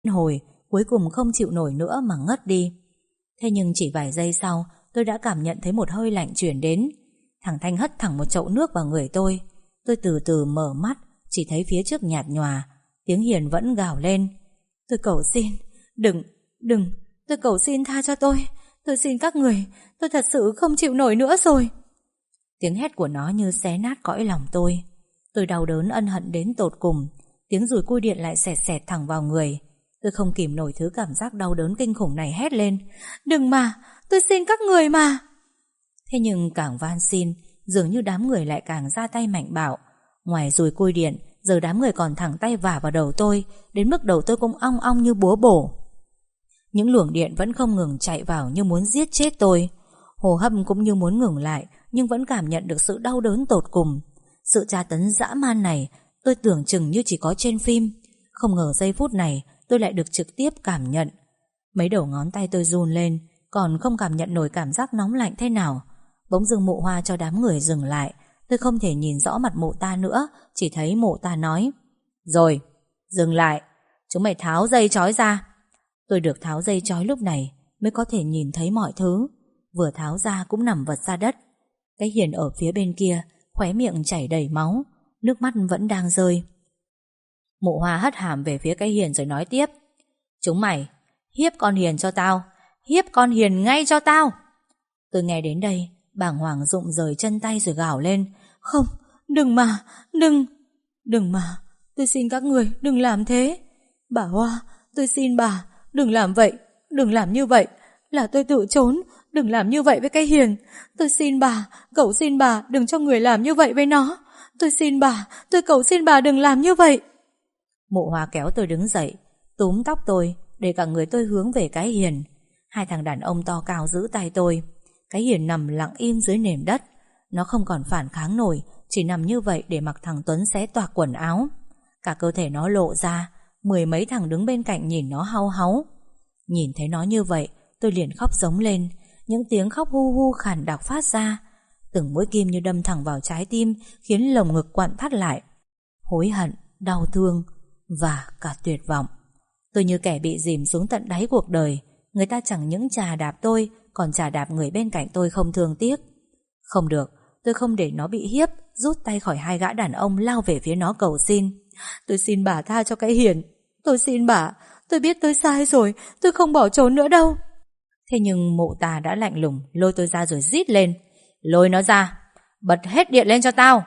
hồi, cuối cùng không chịu nổi nữa mà ngất đi. Thế nhưng chỉ vài giây sau, tôi đã cảm nhận thấy một hơi lạnh chuyển đến. Thằng Thanh hất thẳng một chậu nước vào người tôi. Tôi từ từ mở mắt, chỉ thấy phía trước nhạt nhòa. Tiếng Hiền vẫn gào lên: tôi cầu xin, đừng, tôi cầu xin tha cho tôi. Tôi xin các người, tôi thật sự không chịu nổi nữa rồi. Tiếng hét của nó như xé nát cõi lòng tôi. Tôi đau đớn ân hận đến tột cùng. Tiếng dùi cui điện lại xẹt xẹt thẳng vào người. Tôi không kìm nổi thứ cảm giác đau đớn kinh khủng này, hét lên: đừng mà, tôi xin các người mà. Thế nhưng càng van xin, dường như đám người lại càng ra tay mạnh bạo. Ngoài dùi cui điện, giờ đám người còn thẳng tay vả vào đầu tôi, đến mức đầu tôi cũng ong ong như búa bổ. Những luồng điện vẫn không ngừng chạy vào như muốn giết chết tôi. Hô hấp cũng như muốn ngừng lại, nhưng vẫn cảm nhận được sự đau đớn tột cùng. Sự tra tấn dã man này tôi tưởng chừng như chỉ có trên phim. Không ngờ giây phút này tôi lại được trực tiếp cảm nhận. Mấy đầu ngón tay tôi run lên, còn không cảm nhận nổi cảm giác nóng lạnh thế nào. Bỗng dưng Mụ Hoa cho đám người dừng lại. Tôi không thể nhìn rõ mặt mụ ta nữa, chỉ thấy mụ ta nói: rồi, dừng lại, chúng mày tháo dây trói ra. Tôi được tháo dây trói lúc này mới có thể nhìn thấy mọi thứ. Vừa tháo ra cũng nằm vật ra đất. Cái Hiền ở phía bên kia, khóe miệng chảy đầy máu, nước mắt vẫn đang rơi. Mụ Hoa hất hàm về phía cái Hiền rồi nói tiếp: chúng mày hiếp con Hiền cho tao, hiếp con Hiền ngay cho tao. Tôi nghe đến đây, bàng hoàng rụng rời chân tay rồi gào lên: không, đừng mà, đừng mà, tôi xin các người đừng làm thế. Bà Hoa, tôi xin bà, đừng làm vậy, đừng làm như vậy, là tôi tự trốn, đừng làm như vậy với cái Hiền. Tôi xin bà, cầu xin bà đừng cho người làm như vậy với nó. Tôi xin bà, tôi cầu xin bà đừng làm như vậy. Mụ Hoa kéo tôi đứng dậy, túm tóc tôi để cả người tôi hướng về cái Hiền. Hai thằng đàn ông to cao giữ tay tôi. Cái Hiền nằm lặng im dưới nền đất. Nó không còn phản kháng nổi, chỉ nằm như vậy để mặc thằng Tuấn xé toạc quần áo. Cả cơ thể nó lộ ra. 10 mấy thằng đứng bên cạnh nhìn nó hau háu. Nhìn thấy nó như vậy, tôi liền khóc giống lên. Những tiếng khóc hu hu khàn đặc phát ra. Từng mũi kim như đâm thẳng vào trái tim, khiến lồng ngực quặn thắt lại. Hối hận, đau thương và cả tuyệt vọng. Tôi như kẻ bị dìm xuống tận đáy cuộc đời. Người ta chẳng những chà đạp tôi, còn chà đạp người bên cạnh tôi không thương tiếc. Không được, tôi không để nó bị hiếp. Rút tay khỏi hai gã đàn ông, lao về phía nó cầu xin: tôi xin bà tha cho cái Hiền. Tôi xin bà, tôi biết tôi sai rồi, tôi không bỏ trốn nữa đâu. Thế nhưng mụ ta đã lạnh lùng lôi tôi ra rồi rít lên: lôi nó ra, bật hết điện lên cho tao.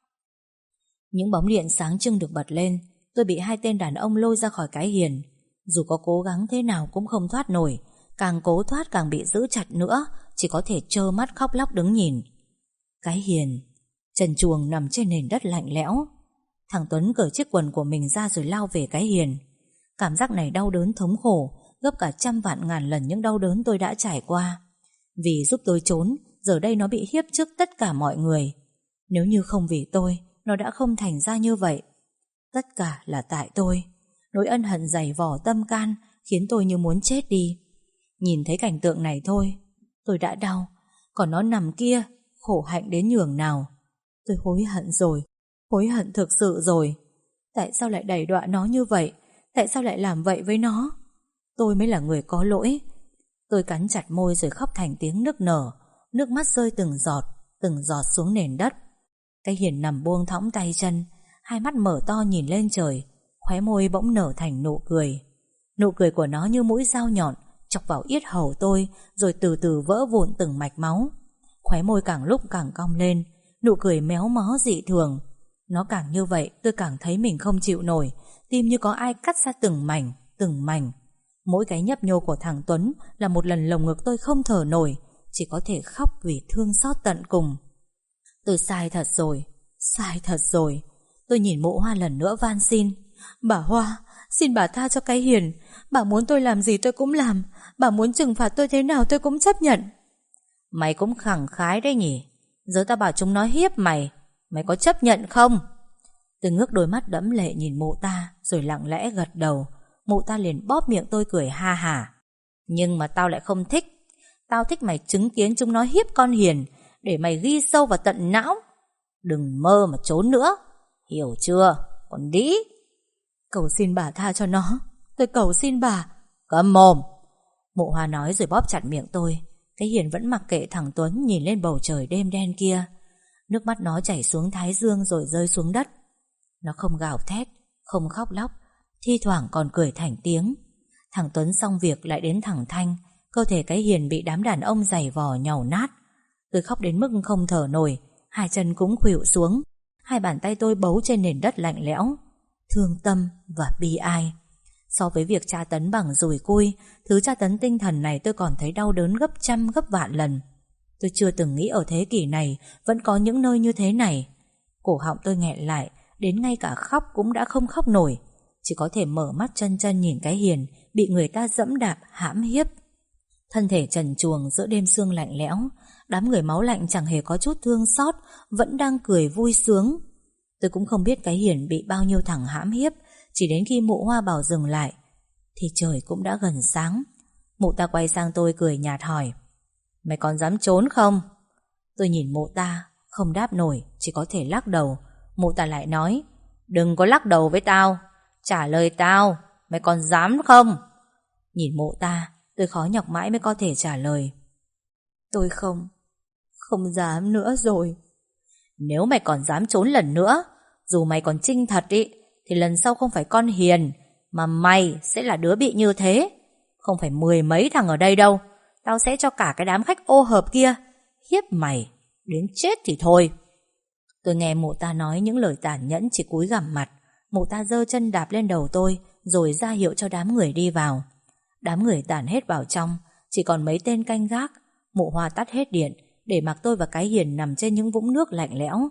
Những bóng điện sáng trưng được bật lên. Tôi bị hai tên đàn ông lôi ra khỏi cái Hiền. Dù có cố gắng thế nào cũng không thoát nổi. Càng cố thoát càng bị giữ chặt nữa, chỉ có thể trơ mắt khóc lóc đứng nhìn. Cái Hiền trần truồng nằm trên nền đất lạnh lẽo. Thằng Tuấn cởi chiếc quần của mình ra rồi lao về cái Hiền. Cảm giác này đau đớn thống khổ, gấp cả trăm vạn ngàn lần những đau đớn tôi đã trải qua. Vì giúp tôi trốn, giờ đây nó bị hiếp trước tất cả mọi người. Nếu như không vì tôi, nó đã không thành ra như vậy. Tất cả là tại tôi. Nỗi ân hận dày vò tâm can khiến tôi như muốn chết đi. Nhìn thấy cảnh tượng này thôi, tôi đã đau. Còn nó nằm kia, khổ hạnh đến nhường nào. Tôi hối hận rồi, hối hận thực sự rồi. Tại sao lại đày đọa nó như vậy? Tại sao lại làm vậy với nó? Tôi mới là người có lỗi. Tôi cắn chặt môi rồi khóc thành tiếng nức nở. Nước mắt rơi từng giọt xuống nền đất. Cái Hiền nằm buông thõng tay chân, hai mắt mở to nhìn lên trời. Khóe môi bỗng nở thành nụ cười. Nụ cười của nó như mũi dao nhọn chọc vào yết hầu tôi, rồi từ từ vỡ vụn từng mạch máu. Khóe môi càng lúc càng cong lên. Nụ cười méo mó dị thường. Nó càng như vậy tôi càng thấy mình không chịu nổi. Tim như có ai cắt ra từng mảnh. Mỗi cái nhấp nhô của thằng Tuấn là một lần lồng ngực tôi không thở nổi, chỉ có thể khóc vì thương xót tận cùng. Tôi sai thật rồi. Tôi nhìn Mụ Hoa lần nữa van xin: bà Hoa, xin bà tha cho cái Hiền. Bà muốn tôi làm gì tôi cũng làm. Bà muốn trừng phạt tôi thế nào tôi cũng chấp nhận. Mày cũng khẳng khái đấy nhỉ. Giờ tao bảo chúng nó hiếp mày, mày có chấp nhận không? Tôi ngước đôi mắt đẫm lệ nhìn mụ ta, rồi lặng lẽ gật đầu. Mụ ta liền bóp miệng tôi cười ha hả: nhưng mà tao lại không thích. Tao thích mày chứng kiến chúng nó hiếp con Hiền, để mày ghi sâu vào tận não. Đừng mơ mà trốn nữa, hiểu chưa, con đĩ. Cầu xin bà tha cho nó, tôi cầu xin bà. Câm mồm. Mụ Hoa nói rồi bóp chặt miệng tôi. Cái Hiền vẫn mặc kệ thằng Tuấn nhìn lên bầu trời đêm đen kia. Nước mắt nó chảy xuống thái dương rồi rơi xuống đất. Nó không gào thét, không khóc lóc, thi thoảng còn cười thành tiếng. Thằng Tuấn xong việc lại đến thằng Thanh. Cơ thể cái Hiền bị đám đàn ông giày vò nhàu nát. Tôi khóc đến mức không thở nổi, hai chân cũng khuỵu xuống. Hai bàn tay tôi bấu trên nền đất lạnh lẽo, thương tâm và bi ai. So với việc tra tấn bằng dùi cui, thứ tra tấn tinh thần này tôi còn thấy đau đớn gấp trăm gấp vạn lần. Tôi chưa từng nghĩ ở thế kỷ này vẫn có những nơi như thế này. Cổ họng tôi nghẹn lại, đến ngay cả khóc cũng đã không khóc nổi. Chỉ có thể mở mắt chân chân nhìn cái Hiền bị người ta dẫm đạp hãm hiếp. Thân thể trần truồng giữa đêm sương lạnh lẽo, đám người máu lạnh chẳng hề có chút thương xót, vẫn đang cười vui sướng. Tôi cũng không biết cái Hiền bị bao nhiêu thằng hãm hiếp. Chỉ đến khi mụ Hoa bảo dừng lại thì trời cũng đã gần sáng. Mụ ta quay sang tôi cười nhạt hỏi: Mày còn dám trốn không? Tôi nhìn mụ ta không đáp nổi, chỉ có thể lắc đầu. Mụ ta lại nói: Đừng có lắc đầu với tao, trả lời tao, mày còn dám không? Nhìn mụ ta, tôi khó nhọc mãi mới có thể trả lời: Tôi không dám nữa rồi. Nếu mày còn dám trốn lần nữa, dù mày còn trinh thật ý, thì lần sau không phải con Hiền, mà mày sẽ là đứa bị như thế. Không phải mười mấy thằng ở đây đâu. Tao sẽ cho cả cái đám khách ô hợp kia hiếp mày đến chết thì thôi. Tôi nghe mụ ta nói những lời tàn nhẫn, chỉ cúi gằm mặt. Mụ ta giơ chân đạp lên đầu tôi, rồi ra hiệu cho đám người đi vào. Đám người tản hết vào trong, chỉ còn mấy tên canh gác. Mụ Hoa tắt hết điện, để mặc tôi và cái Hiền nằm trên những vũng nước lạnh lẽo.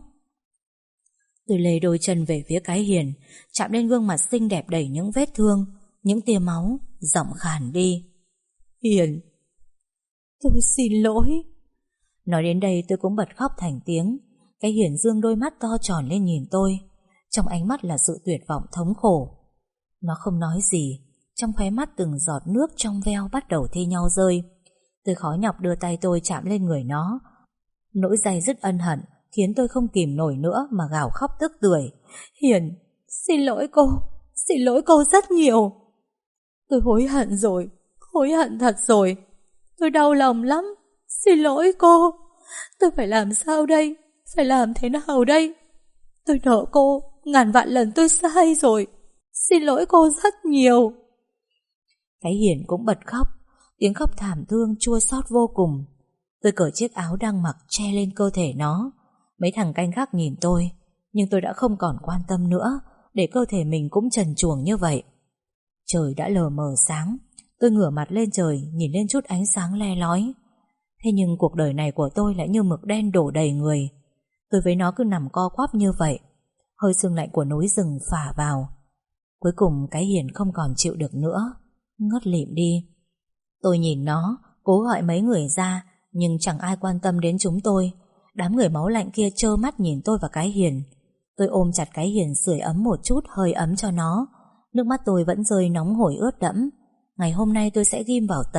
Tôi lê đôi chân về phía cái Hiền, chạm lên gương mặt xinh đẹp đầy những vết thương, những tia máu, giọng khàn đi: Hiền, tôi xin lỗi. Nói đến đây tôi cũng bật khóc thành tiếng. Cái Hiền dương đôi mắt to tròn lên nhìn tôi, trong ánh mắt là sự tuyệt vọng thống khổ. Nó không nói gì, trong khóe mắt từng giọt nước trong veo bắt đầu thi nhau rơi. Tôi khó nhọc đưa tay tôi chạm lên người nó. Nỗi day dứt ân hận khiến tôi không kìm nổi nữa mà gào khóc tức tưởi: Hiền, xin lỗi cô rất nhiều. Tôi hối hận rồi, hối hận thật rồi. Tôi đau lòng lắm, xin lỗi cô. Tôi phải làm sao đây? Phải làm thế nào đây? Tôi nợ cô ngàn vạn lần, tôi sai rồi. Xin lỗi cô rất nhiều. Cái Hiền cũng bật khóc, tiếng khóc thảm thương chua xót vô cùng. Tôi cởi chiếc áo đang mặc che lên cơ thể nó. Mấy thằng canh gác nhìn tôi, nhưng tôi đã không còn quan tâm nữa, để cơ thể mình cũng trần truồng như vậy. Trời đã lờ mờ sáng. Tôi ngửa mặt lên trời, nhìn lên chút ánh sáng le lói. Thế nhưng cuộc đời này của tôi lại như mực đen đổ đầy người. Tôi với nó cứ nằm co quắp như vậy. Hơi sương lạnh của núi rừng phả vào. Cuối cùng cái Hiền không còn chịu được nữa, ngất lịm đi. Tôi nhìn nó, cố gọi mấy người ra, nhưng chẳng ai quan tâm đến chúng tôi. Đám người máu lạnh kia trơ mắt nhìn tôi và cái Hiền. Tôi ôm chặt cái Hiền, sưởi ấm một chút hơi ấm cho nó. Nước mắt tôi vẫn rơi nóng hổi ướt đẫm. Ngày hôm nay tôi sẽ ghim vào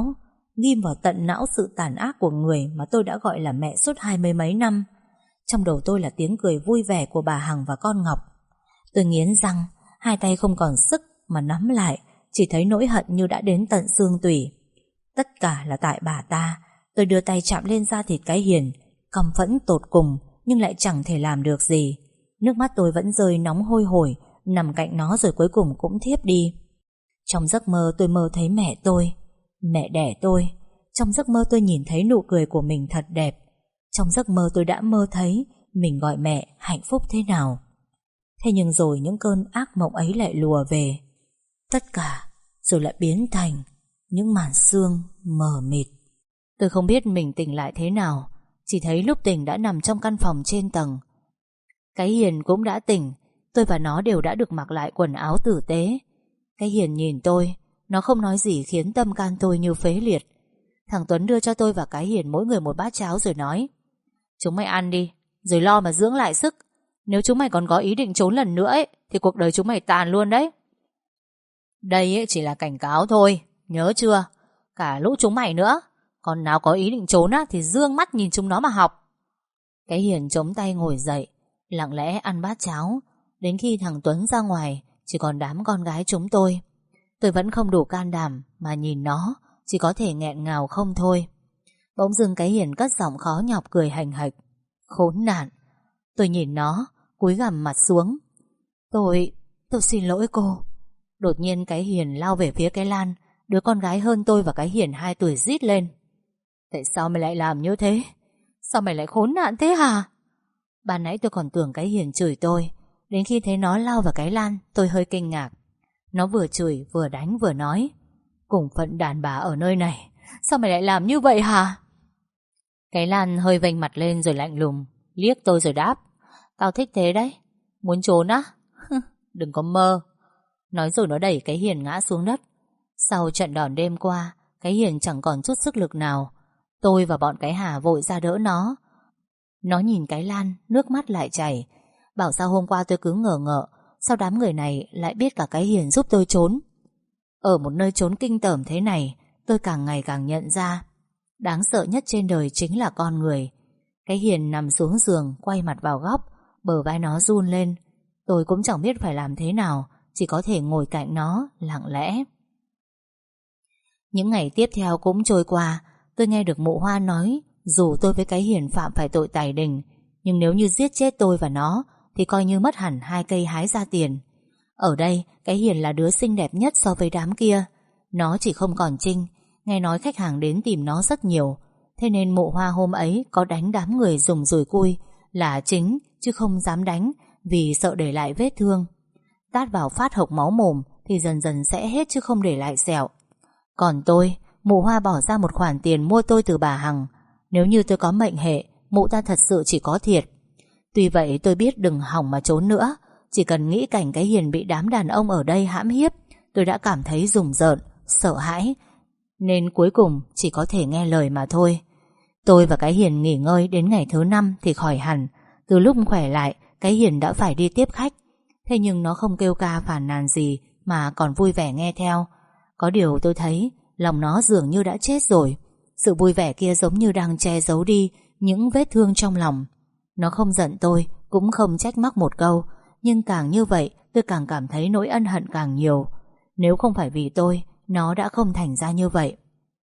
tận não sự tàn ác của người mà tôi đã gọi là mẹ suốt 20 mấy năm. Trong đầu tôi là tiếng cười vui vẻ của bà Hằng và con Ngọc. Tôi nghiến răng, hai tay không còn sức mà nắm lại, chỉ thấy nỗi hận như đã đến tận xương tủy. Tất cả là tại bà ta. Tôi đưa tay chạm lên da thịt cái Hiền, căm phẫn tột cùng, nhưng lại chẳng thể làm được gì. Nước mắt tôi vẫn rơi nóng hôi hổi, nằm cạnh nó rồi cuối cùng cũng thiếp đi. Trong giấc mơ tôi mơ thấy mẹ tôi, mẹ đẻ tôi. Trong giấc mơ tôi nhìn thấy nụ cười của mình thật đẹp. Trong giấc mơ tôi đã mơ thấy mình gọi mẹ hạnh phúc thế nào. Thế nhưng rồi những cơn ác mộng ấy lại lùa về. Tất cả rồi lại biến thành những màn sương mờ mịt. Tôi không biết mình tỉnh lại thế nào, chỉ thấy lúc tỉnh đã nằm trong căn phòng trên tầng. Cái Hiền cũng đã tỉnh. Tôi và nó đều đã được mặc lại quần áo tử tế. Cái Hiền nhìn tôi, nó không nói gì khiến tâm can tôi như phế liệt. Thằng Tuấn đưa cho tôi và cái Hiền mỗi người một bát cháo rồi nói: Chúng mày ăn đi, rồi lo mà dưỡng lại sức. Nếu chúng mày còn có ý định trốn lần nữa ấy, thì cuộc đời chúng mày tàn luôn đấy. Đây ấy chỉ là cảnh cáo thôi, nhớ chưa? Cả lũ chúng mày nữa, còn nào có ý định trốn á thì dương mắt nhìn chúng nó mà học. Cái Hiền chống tay ngồi dậy, lặng lẽ ăn bát cháo. Đến khi thằng Tuấn ra ngoài, chỉ còn đám con gái chúng tôi. Tôi vẫn không đủ can đảm mà nhìn nó, chỉ có thể nghẹn ngào không thôi. Bỗng dưng cái Hiền cất giọng khó nhọc cười hành hạch. Khốn nạn. Tôi nhìn nó, cúi gằm mặt xuống. Tôi xin lỗi cô. Đột nhiên cái Hiền lao về phía cái Lan, đứa con gái hơn tôi và cái Hiền 2 tuổi, rít lên. Tại sao mày lại làm như thế? Sao mày lại khốn nạn thế hả? Ban nãy tôi còn tưởng cái Hiền chửi tôi, đến khi thấy nó lao vào cái Lan tôi hơi kinh ngạc. Nó vừa chửi vừa đánh vừa nói, cùng phận đàn bà ở nơi này, sao mày lại làm như vậy hả? Cái Lan hơi vênh mặt lên rồi lạnh lùng liếc tôi rồi đáp, tao thích thế đấy. Muốn trốn á? Đừng có mơ. Nói rồi nó đẩy cái Hiền ngã xuống đất. Sau trận đòn đêm qua, cái Hiền chẳng còn chút sức lực nào. Tôi và bọn cái Hà vội ra đỡ nó. Nó nhìn cái Lan, nước mắt lại chảy, bảo sao hôm qua tôi cứ ngờ ngợ, sao đám người này lại biết cả cái Hiền giúp tôi trốn. Ở một nơi trốn kinh tởm thế này, tôi càng ngày càng nhận ra đáng sợ nhất trên đời chính là con người. Cái Hiền nằm xuống giường, quay mặt vào góc, bờ vai nó run lên. Tôi cũng chẳng biết phải làm thế nào, chỉ có thể ngồi cạnh nó lặng lẽ. Những ngày tiếp theo cũng trôi qua. Tôi nghe được mụ Hoa nói dù tôi với cái Hiền phạm phải tội tày đình, nhưng nếu như giết chết tôi và nó thì coi như mất hẳn 2 cây hái ra tiền. Ở đây cái Hiền là đứa xinh đẹp nhất so với đám kia. Nó chỉ không còn Trinh. Nghe nói khách hàng đến tìm nó rất nhiều, thế nên mụ Hoa hôm ấy có đánh đám người dùng dùi cui là chính, chứ không dám đánh vì sợ để lại vết thương. Tát vào phát hộc máu mồm thì dần dần sẽ hết chứ không để lại sẹo. Còn tôi, mụ Hoa bỏ ra một khoản tiền mua tôi từ bà Hằng. Nếu như tôi có mệnh hệ, mụ ta thật sự chỉ có thiệt. Tuy vậy tôi biết đừng hỏng mà trốn nữa. Chỉ cần nghĩ cảnh cái Hiền bị đám đàn ông ở đây hãm hiếp, tôi đã cảm thấy rùng rợn, sợ hãi, nên cuối cùng chỉ có thể nghe lời mà thôi. Tôi và cái Hiền nghỉ ngơi đến ngày thứ 5 thì khỏi hẳn. Từ lúc khỏe lại, cái Hiền đã phải đi tiếp khách. Thế nhưng nó không kêu ca phàn nàn gì mà còn vui vẻ nghe theo. Có điều tôi thấy lòng nó dường như đã chết rồi. Sự vui vẻ kia giống như đang che giấu đi những vết thương trong lòng. Nó không giận tôi, cũng không trách móc một câu, nhưng càng như vậy tôi càng cảm thấy nỗi ân hận càng nhiều. Nếu không phải vì tôi, nó đã không thành ra như vậy.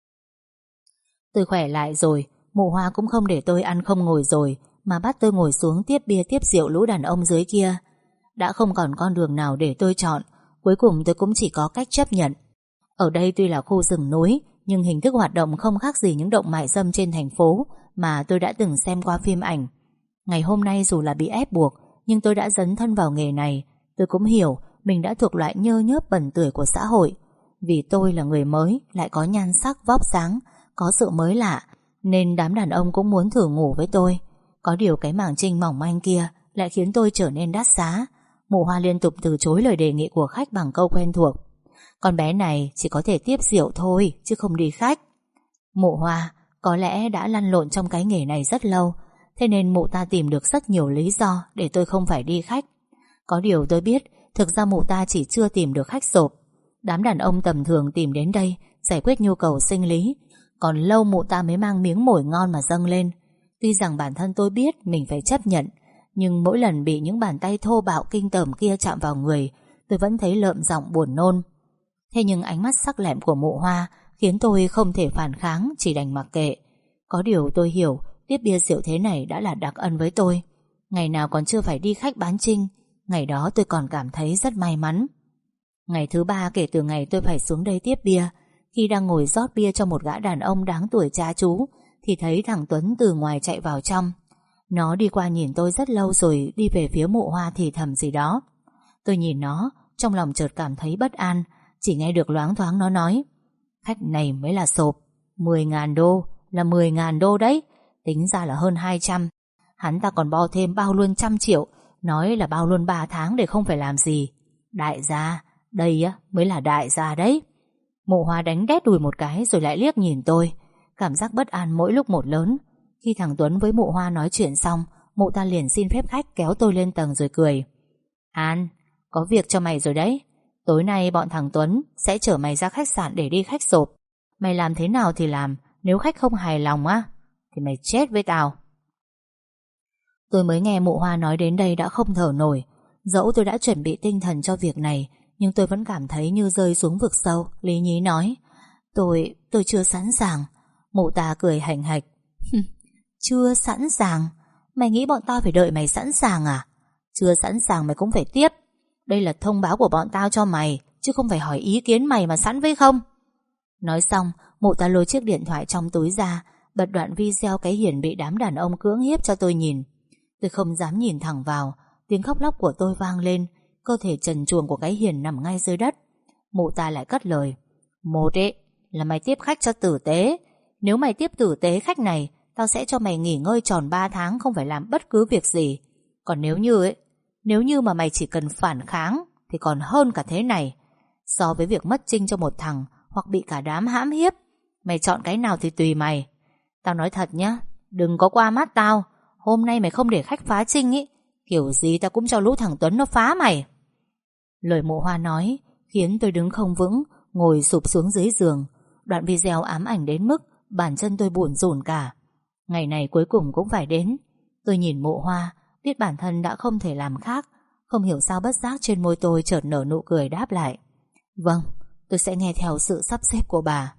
Tôi khỏe lại rồi, mụ Hoa cũng không để tôi ăn không ngồi rồi, mà bắt tôi ngồi xuống tiếp bia tiếp rượu lũ đàn ông dưới kia. Đã không còn con đường nào để tôi chọn, cuối cùng tôi cũng chỉ có cách chấp nhận. Ở đây tuy là khu rừng núi, nhưng hình thức hoạt động không khác gì những động mại dâm trên thành phố mà tôi đã từng xem qua phim ảnh. Ngày hôm nay dù là bị ép buộc, nhưng tôi đã dấn thân vào nghề này. Tôi cũng hiểu mình đã thuộc loại nhơ nhớp bẩn tưởi của xã hội. Vì tôi là người mới, lại có nhan sắc vóc dáng, có sự mới lạ, nên đám đàn ông cũng muốn thử ngủ với tôi. Có điều cái mảng trinh mỏng manh kia lại khiến tôi trở nên đắt giá. Mụ Hoa liên tục từ chối lời đề nghị của khách bằng câu quen thuộc: con bé này chỉ có thể tiếp rượu thôi, chứ không đi khách. Mụ Hoa có lẽ đã lăn lộn trong cái nghề này rất lâu, thế nên mụ ta tìm được rất nhiều lý do để tôi không phải đi khách. Có điều tôi biết, thực ra mụ ta chỉ chưa tìm được khách sộp. Đám đàn ông tầm thường tìm đến đây giải quyết nhu cầu sinh lý, còn lâu mụ ta mới mang miếng mồi ngon mà dâng lên. Tuy rằng bản thân tôi biết mình phải chấp nhận, nhưng mỗi lần bị những bàn tay thô bạo kinh tởm kia chạm vào người, tôi vẫn thấy lợm giọng buồn nôn. Thế nhưng ánh mắt sắc lẹm của mụ Hoa khiến tôi không thể phản kháng, chỉ đành mặc kệ. Có điều tôi hiểu tiếp bia rượu thế này đã là đặc ân với tôi. Ngày nào còn chưa phải đi khách bán trinh, ngày đó tôi còn cảm thấy rất may mắn. Ngày thứ 3 kể từ ngày tôi phải xuống đây tiếp bia, khi đang ngồi rót bia cho một gã đàn ông đáng tuổi cha chú, thì thấy thằng Tuấn từ ngoài chạy vào trong. Nó đi qua nhìn tôi rất lâu rồi đi về phía mụ Hoa thì thầm gì đó. Tôi nhìn nó, trong lòng chợt cảm thấy bất an. Chỉ nghe được loáng thoáng nó nói: khách này mới là sộp, 10.000 đô, là 10.000 đô đấy, tính ra là hơn 200. Hắn ta còn bo thêm bao luôn 100 triệu, nói là bao luôn 3 tháng để không phải làm gì. Đại gia, đây á mới là đại gia đấy. Mụ Hoa đánh đét đùi một cái rồi lại liếc nhìn tôi. Cảm giác bất an mỗi lúc một lớn. Khi thằng Tuấn với mụ Hoa nói chuyện xong, mụ ta liền xin phép khách kéo tôi lên tầng rồi cười: An, có việc cho mày rồi đấy. Tối nay bọn thằng Tuấn sẽ chở mày ra khách sạn để đi khách sộp. Mày làm thế nào thì làm, nếu khách không hài lòng á thì mày chết với tao. Tôi mới nghe mụ Hoa nói đến đây đã không thở nổi. Dẫu tôi đã chuẩn bị tinh thần cho việc này, Nhưng tôi vẫn cảm thấy như rơi xuống vực sâu. Lý nhí nói: Tôi chưa sẵn sàng. Mụ ta cười hạnh hạch: Chưa sẵn sàng? Mày nghĩ bọn tao phải đợi mày sẵn sàng à? Chưa sẵn sàng mày cũng phải tiếp. Đây là thông báo của bọn tao cho mày, chứ không phải hỏi ý kiến mày mà sẵn với không. Nói xong, mụ ta lôi chiếc điện thoại trong túi ra, bật đoạn video cái Hiền bị đám đàn ông cưỡng hiếp cho tôi nhìn. Tôi không dám nhìn thẳng vào. Tiếng khóc lóc của tôi vang lên. Cơ thể trần truồng của cái Hiền nằm ngay dưới đất. Mụ ta lại cất lời: Một ấy là mày tiếp khách cho tử tế. Nếu mày tiếp tử tế khách này, tao sẽ cho mày nghỉ ngơi tròn 3 tháng, không phải làm bất cứ việc gì. Còn nếu như mà mày chỉ cần phản kháng thì còn hơn cả thế này. So với việc mất Trinh cho một thằng hoặc bị cả đám hãm hiếp, mày chọn cái nào thì tùy mày. Tao nói thật nhá, đừng có qua mắt tao. Hôm nay mày không để khách phá Trinh ý, kiểu gì tao cũng cho lũ thằng Tuấn nó phá mày. Lời mụ Hoa nói khiến tôi đứng không vững, ngồi sụp xuống dưới giường. Đoạn video ám ảnh đến mức bàn chân tôi bủn rủn cả. Ngày này cuối cùng cũng phải đến. Tôi nhìn mụ Hoa, biết bản thân đã không thể làm khác. Không hiểu sao bất giác trên môi tôi chợt nở nụ cười đáp lại: Vâng, tôi sẽ nghe theo sự sắp xếp của bà.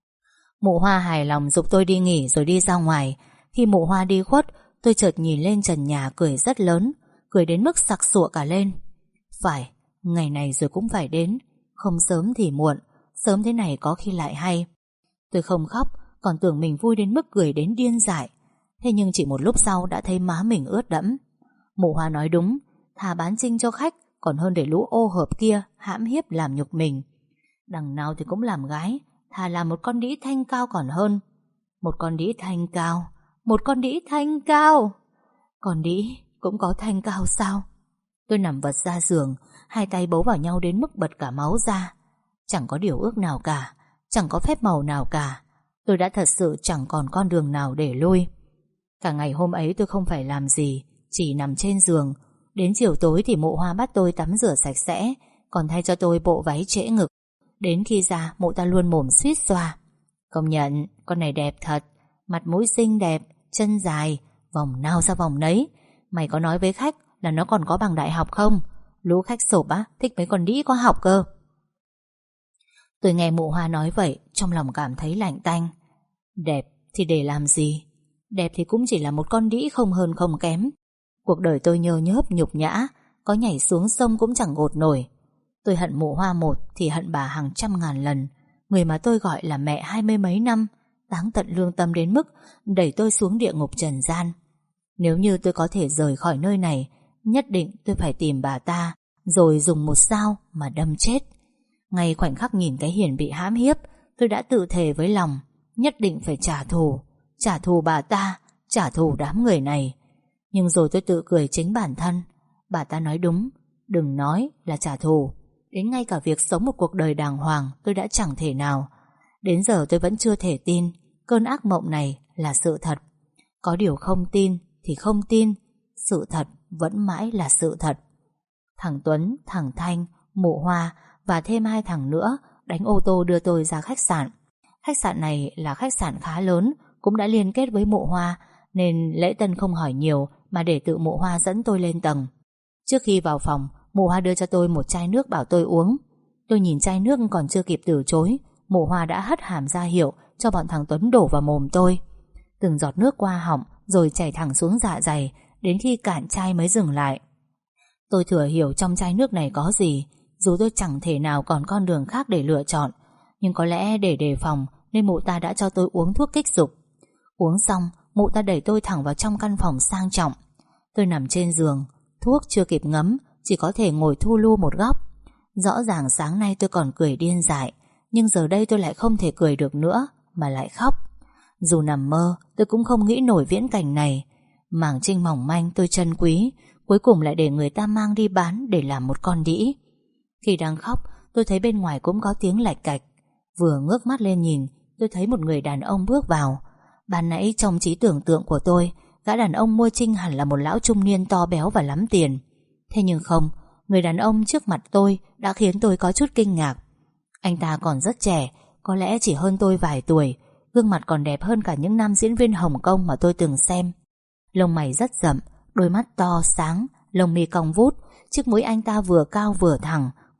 Mụ Hoa hài lòng giục tôi đi nghỉ rồi đi ra ngoài. Khi mụ Hoa đi khuất, tôi chợt nhìn lên trần nhà cười rất lớn, cười đến mức sặc sụa cả lên. Phải, ngày này rồi cũng phải đến. Không sớm thì muộn, sớm thế này có khi lại hay. Tôi không khóc, còn tưởng mình vui đến mức cười đến điên dại. Thế nhưng chỉ một lúc sau đã thấy má mình ướt đẫm. Mụ Hoa nói đúng, thà bán Trinh cho khách còn hơn để lũ ô hợp kia hãm hiếp làm nhục mình. Đằng nào thì cũng làm gái, thà làm một con đĩ thanh cao còn hơn. Một con đĩ thanh cao, một con đĩ thanh cao. Con đĩ cũng có thanh cao sao? Tôi nằm vật ra giường, hai tay bấu vào nhau đến mức bật cả máu ra. Chẳng có điều ước nào cả, chẳng có phép màu nào cả. Tôi đã thật sự chẳng còn con đường nào để lui. Cả ngày hôm ấy tôi không phải làm gì, chỉ nằm trên giường. Đến chiều tối thì mụ Hoa bắt tôi tắm rửa sạch sẽ, còn thay cho tôi bộ váy trễ ngực. Đến khi ra mụ ta luôn mồm suýt xoa: Công nhận con này đẹp thật, mặt mũi xinh đẹp, chân dài, vòng nào ra vòng nấy. Mày có nói với khách là nó còn có bằng đại học không? Lũ khách sộp á, thích mấy con đĩ có học cơ. Tôi nghe mụ Hoa nói vậy, trong lòng cảm thấy lạnh tanh. Đẹp thì để làm gì? Đẹp thì cũng chỉ là một con đĩ không hơn không kém. Cuộc đời tôi nhơ nhớp nhục nhã, có nhảy xuống sông cũng chẳng gột nổi. Tôi hận mụ Hoa một thì hận bà hàng trăm ngàn lần. Người mà tôi gọi là mẹ 20 mấy năm, táng tận lương tâm đến mức đẩy tôi xuống địa ngục trần gian. Nếu như tôi có thể rời khỏi nơi này, nhất định tôi phải tìm bà ta, rồi dùng một dao mà đâm chết. Ngay khoảnh khắc nhìn cái Hiền bị hãm hiếp, tôi đã tự thề với lòng nhất định phải trả thù. Trả thù bà ta, trả thù đám người này. Nhưng rồi tôi tự cười chính bản thân. Bà ta nói đúng, đừng nói là trả thù, đến ngay cả việc sống một cuộc đời đàng hoàng tôi đã chẳng thể nào. Đến giờ tôi vẫn chưa thể tin cơn ác mộng này là sự thật. Có điều không tin thì không tin, sự thật vẫn mãi là sự thật. Thằng Tuấn, thằng Thanh, mụ Hoa và thêm 2 thằng nữa đánh ô tô đưa tôi ra khách sạn. Khách sạn này là khách sạn khá lớn, cũng đã liên kết với mụ Hoa, nên lễ tân không hỏi nhiều mà để tự mụ Hoa dẫn tôi lên tầng. Trước khi vào phòng, mụ Hoa đưa cho tôi một chai nước bảo tôi uống. Tôi nhìn chai nước còn chưa kịp từ chối, mụ Hoa đã hất hàm ra hiệu cho bọn thằng Tuấn đổ vào mồm tôi. Từng giọt nước qua họng rồi chảy thẳng xuống dạ dày, đến khi cạn chai mới dừng lại. Tôi thừa hiểu trong chai nước này có gì, dù tôi chẳng thể nào còn con đường khác để lựa chọn. Nhưng có lẽ để đề phòng nên mụ ta đã cho tôi uống thuốc kích dục. Uống xong, mụ ta đẩy tôi thẳng vào trong căn phòng sang trọng. Tôi nằm trên giường, thuốc chưa kịp ngấm, chỉ có thể ngồi thu lu một góc. Rõ ràng sáng nay tôi còn cười điên dại, nhưng giờ đây tôi lại không thể cười được nữa, mà lại khóc. Dù nằm mơ, tôi cũng không nghĩ nổi viễn cảnh này. Mảng Trinh mỏng manh tôi trân quý, cuối cùng lại để người ta mang đi bán để làm một con đĩ. Khi đang khóc, tôi thấy bên ngoài cũng có tiếng lạch cạch. Vừa ngước mắt lên nhìn, tôi thấy một người đàn ông bước vào. Ban nãy trong trí tưởng tượng của tôi, gã đàn ông mua Trinh hẳn là một lão trung niên to béo và lắm tiền. Thế nhưng không, người đàn ông trước mặt tôi đã khiến tôi có chút kinh ngạc. Anh ta còn rất trẻ, có lẽ chỉ hơn tôi vài tuổi, gương mặt còn đẹp hơn cả những nam diễn viên Hồng Kông mà tôi từng xem. Lông mày rất rậm, đôi mắt to sáng, lông mi cong vút, chiếc mũi anh ta vừa cao vừa thẳng,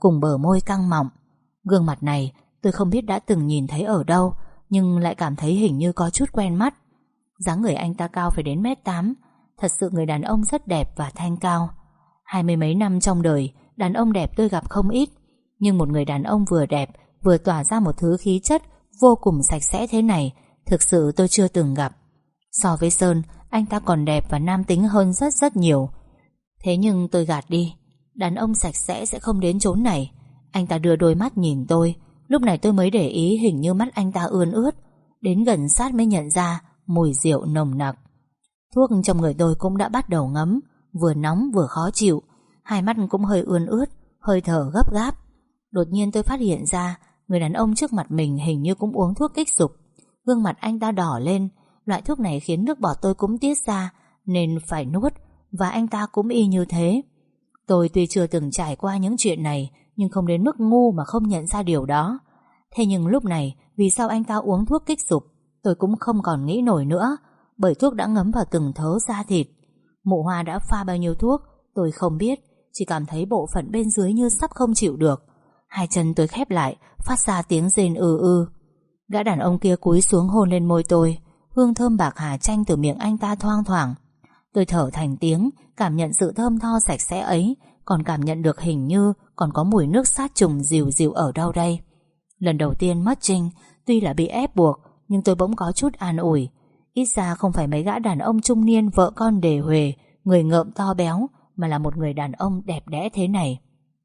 cùng bờ môi căng mọng. Gương mặt này tôi không biết đã từng nhìn thấy ở đâu, nhưng lại cảm thấy hình như có chút quen mắt. Dáng người anh ta cao phải đến 1m8. Thật sự người đàn ông rất đẹp và thanh cao. 20 mấy năm trong đời, đàn ông đẹp tôi gặp không ít, nhưng một người đàn ông vừa đẹp vừa tỏa ra một thứ khí chất vô cùng sạch sẽ thế này thực sự tôi chưa từng gặp. So với Sơn, anh ta còn đẹp và nam tính hơn rất rất nhiều. Thế nhưng tôi gạt đi. Đàn ông sạch sẽ không đến chốn này. Anh ta đưa đôi mắt nhìn tôi. Lúc này tôi mới để ý hình như mắt anh ta ươn ướt. Đến gần sát mới nhận ra mùi rượu nồng nặc. Thuốc trong người tôi cũng đã bắt đầu ngấm, vừa nóng vừa khó chịu. Hai mắt cũng hơi ươn ướt, hơi thở gấp gáp. Đột nhiên tôi phát hiện ra người đàn ông trước mặt mình hình như cũng uống thuốc kích dục. Gương mặt anh ta đỏ lên. Loại thuốc này khiến nước bọt tôi cũng tiết ra, nên phải nuốt. Và anh ta cũng y như thế. Tôi tuy chưa từng trải qua những chuyện này, nhưng không đến mức ngu mà không nhận ra điều đó. Thế nhưng lúc này, vì sao anh ta uống thuốc kích dục, tôi cũng không còn nghĩ nổi nữa. Bởi thuốc đã ngấm vào từng thớ da thịt. Mụ Hoa đã pha bao nhiêu thuốc tôi không biết, chỉ cảm thấy bộ phận bên dưới như sắp không chịu được. Hai chân tôi khép lại, phát ra tiếng rên ư. Gã đàn ông kia cúi xuống hôn lên môi tôi. Hương thơm bạc hà chanh từ miệng anh ta thoang thoảng. Tôi thở thành tiếng, cảm nhận sự thơm tho sạch sẽ ấy, còn cảm nhận được hình như còn có mùi nước sát trùng dịu dịu ở đâu đây. Lần đầu tiên mất Trinh, tuy là bị ép buộc, nhưng tôi bỗng có chút an ủi. Ít ra không phải mấy gã đàn ông trung niên vợ con đề huề, người ngợm to béo, mà là một người đàn ông đẹp đẽ thế này.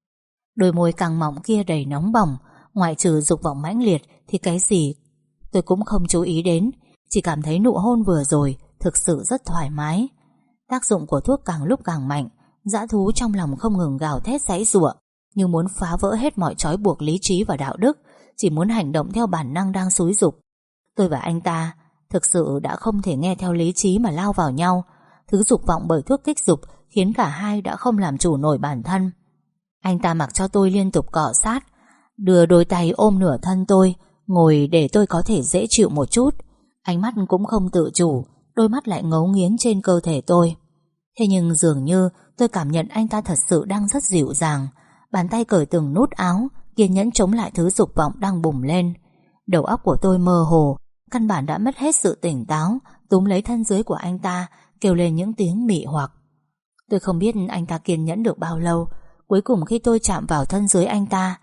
Đôi môi căng mọng kia đầy nóng bỏng, ngoại trừ dục vọng mãnh liệt thì cái gì tôi cũng không chú ý đến. Chỉ cảm thấy nụ hôn vừa rồi thực sự rất thoải mái. Tác dụng của thuốc càng lúc càng mạnh. Dã thú trong lòng không ngừng gào thét giãy giụa, như muốn phá vỡ hết mọi trói buộc lý trí và đạo đức, chỉ muốn hành động theo bản năng đang xúi giục. Tôi và anh ta thực sự đã không thể nghe theo lý trí mà lao vào nhau. Thứ dục vọng bởi thuốc kích dục khiến cả hai đã không làm chủ nổi bản thân. Anh ta mặc cho tôi liên tục cọ sát, đưa đôi tay ôm nửa thân tôi, ngồi để tôi có thể dễ chịu một chút. Ánh mắt cũng không tự chủ, đôi mắt lại ngấu nghiến trên cơ thể tôi. Thế nhưng dường như tôi cảm nhận anh ta thật sự đang rất dịu dàng. Bàn tay cởi từng nút áo, kiên nhẫn chống lại thứ dục vọng đang bùng lên. Đầu óc của tôi mơ hồ, căn bản đã mất hết sự tỉnh táo, túm lấy thân dưới của anh ta, kêu lên những tiếng mị hoặc. Tôi không biết anh ta kiên nhẫn được bao lâu. Cuối cùng khi tôi chạm vào thân dưới anh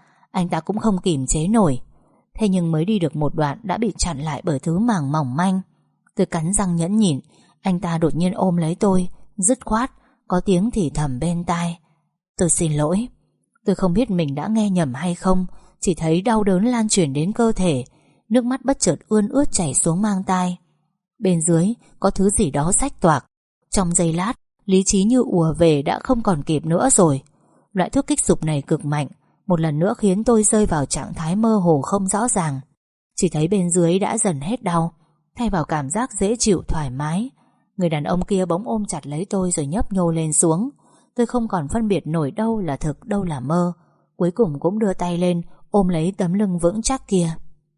ta cũng không kìm chế nổi. Thế nhưng mới đi được một đoạn đã bị chặn lại bởi thứ màng mỏng manh. Tôi cắn răng nhẫn nhịn. Anh ta đột nhiên ôm lấy tôi, dứt khoát, có tiếng thì thầm bên tai: "Tôi xin lỗi." Tôi không biết mình đã nghe nhầm hay không, chỉ thấy đau đớn lan truyền đến cơ thể. Nước mắt bất chợt ươn ướt chảy xuống mang tai. Bên dưới có thứ gì đó xách toạc. Trong giây lát, lý trí như ùa về đã không còn kịp nữa rồi. Loại thuốc kích dục này cực mạnh, một lần nữa khiến tôi rơi vào trạng thái mơ hồ không rõ ràng. Chỉ thấy bên dưới đã dần hết đau, thay vào cảm giác dễ chịu thoải mái. Người đàn ông kia bỗng ôm chặt lấy tôi rồi nhấp nhô lên xuống. Tôi không còn phân biệt nổi đâu là thực đâu là mơ. Cuối cùng cũng đưa tay lên ôm lấy tấm lưng vững chắc kia.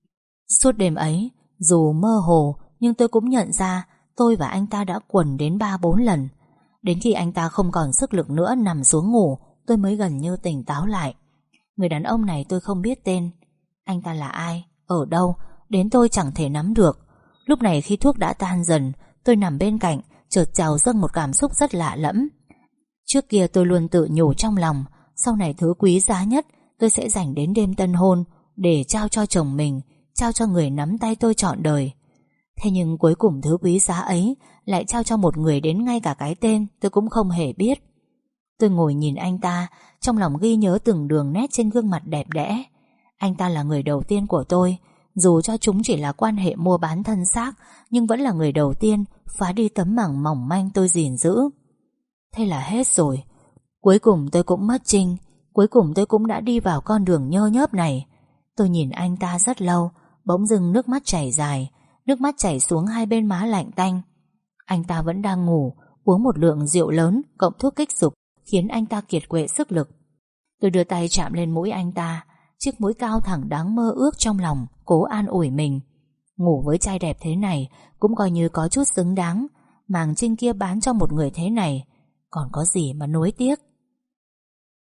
Suốt đêm ấy, dù mơ hồ nhưng tôi cũng nhận ra tôi và anh ta đã quần đến 3-4 lần. Đến khi anh ta không còn sức lực nữa nằm xuống ngủ, tôi mới gần như tỉnh táo lại. Người đàn ông này tôi không biết tên. Anh ta là ai, ở đâu, đến tôi chẳng thể nắm được. Lúc này khi thuốc đã tan dần, tôi nằm bên cạnh, chợt trào dâng một cảm xúc rất lạ lẫm. Trước kia tôi luôn tự nhủ trong lòng, sau này thứ quý giá nhất tôi sẽ dành đến đêm tân hôn để trao cho chồng mình, trao cho người nắm tay tôi trọn đời. Thế nhưng cuối cùng thứ quý giá ấy lại trao cho một người đến ngay cả cái tên tôi cũng không hề biết. Tôi ngồi nhìn anh ta, trong lòng ghi nhớ từng đường nét trên gương mặt đẹp đẽ. Anh ta là người đầu tiên của tôi, dù cho chúng chỉ là quan hệ mua bán thân xác, nhưng vẫn là người đầu tiên phá đi tấm màng mỏng manh tôi gìn giữ. Thế là hết rồi. Cuối cùng tôi cũng mất Trinh. Cuối cùng tôi cũng đã đi vào con đường nhơ nhớp này. Tôi nhìn anh ta rất lâu, bỗng dưng nước mắt chảy dài. Nước mắt chảy xuống hai bên má lạnh tanh. Anh ta vẫn đang ngủ, uống một lượng rượu lớn cộng thuốc kích dục khiến anh ta kiệt quệ sức lực. Tôi đưa tay chạm lên mũi anh ta, chiếc mũi cao thẳng đáng mơ ước trong lòng, cố an ủi mình. Ngủ với trai đẹp thế này cũng coi như có chút xứng đáng. Màng Trinh kia bán cho một người thế này, còn có gì mà nuối tiếc.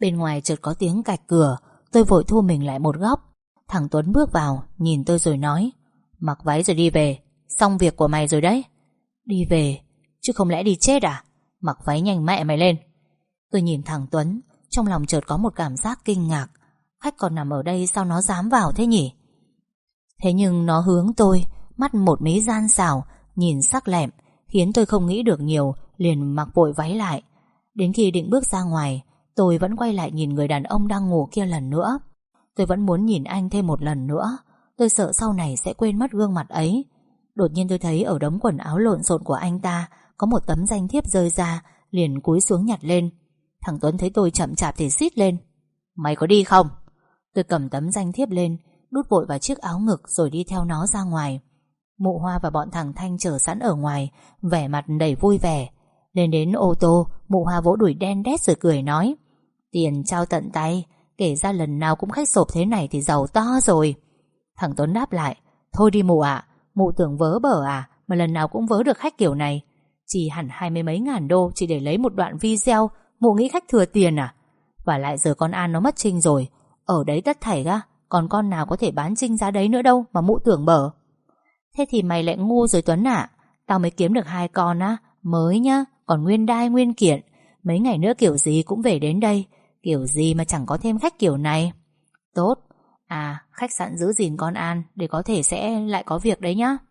Bên ngoài chợt có tiếng cạch cửa. Tôi vội thu mình lại một góc. Thằng Tuấn bước vào, nhìn tôi rồi nói: Mặc váy rồi đi về, xong việc của mày rồi đấy. Đi về? Chứ không lẽ đi chết à? Mặc váy nhanh mẹ mày lên. Tôi nhìn thằng Tuấn, trong lòng chợt có một cảm giác kinh ngạc. Khách còn nằm ở đây sao nó dám vào thế nhỉ? Thế nhưng nó hướng tôi, mắt một mí gian xảo, nhìn sắc lẹm, khiến tôi không nghĩ được nhiều, liền mặc vội váy lại. Đến khi định bước ra ngoài, tôi vẫn quay lại nhìn người đàn ông đang ngủ kia lần nữa. Tôi vẫn muốn nhìn anh thêm một lần nữa. Tôi sợ sau này sẽ quên mất gương mặt ấy. Đột nhiên tôi thấy ở đống quần áo lộn xộn của anh ta có một tấm danh thiếp rơi ra, liền cúi xuống nhặt lên. Thằng Tuấn thấy tôi chậm chạp thì xít lên: Mày có đi không? Tôi cầm tấm danh thiếp lên, đút vội vào chiếc áo ngực rồi đi theo nó ra ngoài. Mụ Hoa và bọn thằng Thanh chờ sẵn ở ngoài, vẻ mặt đầy vui vẻ. Lên đến ô tô, mụ Hoa vỗ đùi đen đét rồi cười nói: Tiền trao tận tay, kể ra lần nào cũng khách sộp thế này thì giàu to rồi. Thằng Tuấn đáp lại: Thôi đi mụ ạ, mụ tưởng vớ bở à, mà lần nào cũng vớ được khách kiểu này. Chỉ hẳn 20 mấy ngàn đô chỉ để lấy một đoạn video, mụ nghĩ khách thừa tiền à? Và lại giờ con An nó mất Trinh rồi, ở đấy tất thảy ra, còn con nào có thể bán Trinh giá đấy nữa đâu mà mụ tưởng bở. Thế thì mày lại ngu rồi Tuấn ạ. Tao mới kiếm được 2 con á, mới nhá, còn nguyên đai nguyên kiện. Mấy ngày nữa kiểu gì cũng về đến đây, kiểu gì mà chẳng có thêm khách kiểu này. Tốt. À, khách sạn giữ gìn con An để có thể sẽ lại có việc đấy nhá.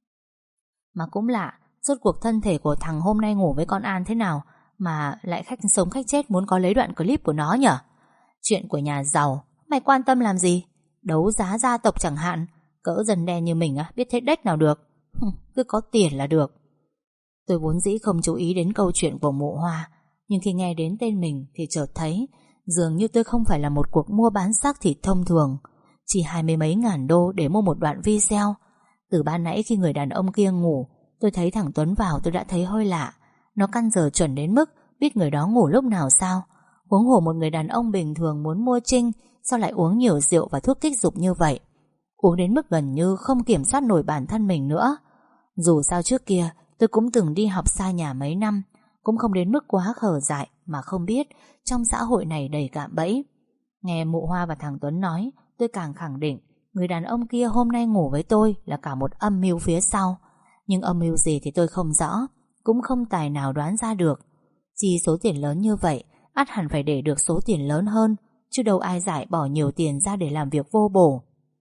Mà cũng lạ, rốt cuộc thân thể của thằng hôm nay ngủ với con An thế nào mà lại khách sống khách chết muốn có lấy đoạn clip của nó nhở? Chuyện của nhà giàu mày quan tâm làm gì? Đấu giá gia tộc chẳng hạn, cỡ dân đen như mình á, biết thế đếch nào được. Cứ có tiền là được. Tôi vốn dĩ không chú ý đến câu chuyện của mụ Hoa, nhưng khi nghe đến tên mình thì chợt thấy dường như tôi không phải là một cuộc mua bán xác thịt thông thường. Chỉ 20 mấy ngàn đô để mua một đoạn video. Từ ban nãy khi người đàn ông kia ngủ, tôi thấy thằng Tuấn vào tôi đã thấy hơi lạ. Nó căn giờ chuẩn đến mức biết người đó ngủ lúc nào sao. Huống hồ một người đàn ông bình thường muốn mua Trinh, sao lại uống nhiều rượu và thuốc kích dục như vậy? Uống đến mức gần như không kiểm soát nổi bản thân mình nữa. Dù sao trước kia tôi cũng từng đi học xa nhà mấy năm, cũng không đến mức quá khờ dại mà không biết trong xã hội này đầy cạm bẫy. Nghe mụ Hoa và thằng Tuấn nói, tôi càng khẳng định người đàn ông kia hôm nay ngủ với tôi là cả một âm mưu phía sau. Nhưng âm mưu gì thì tôi không rõ, cũng không tài nào đoán ra được. Chi số tiền lớn như vậy, ắt hẳn phải để được số tiền lớn hơn, chứ đâu ai dại bỏ nhiều tiền ra để làm việc vô bổ.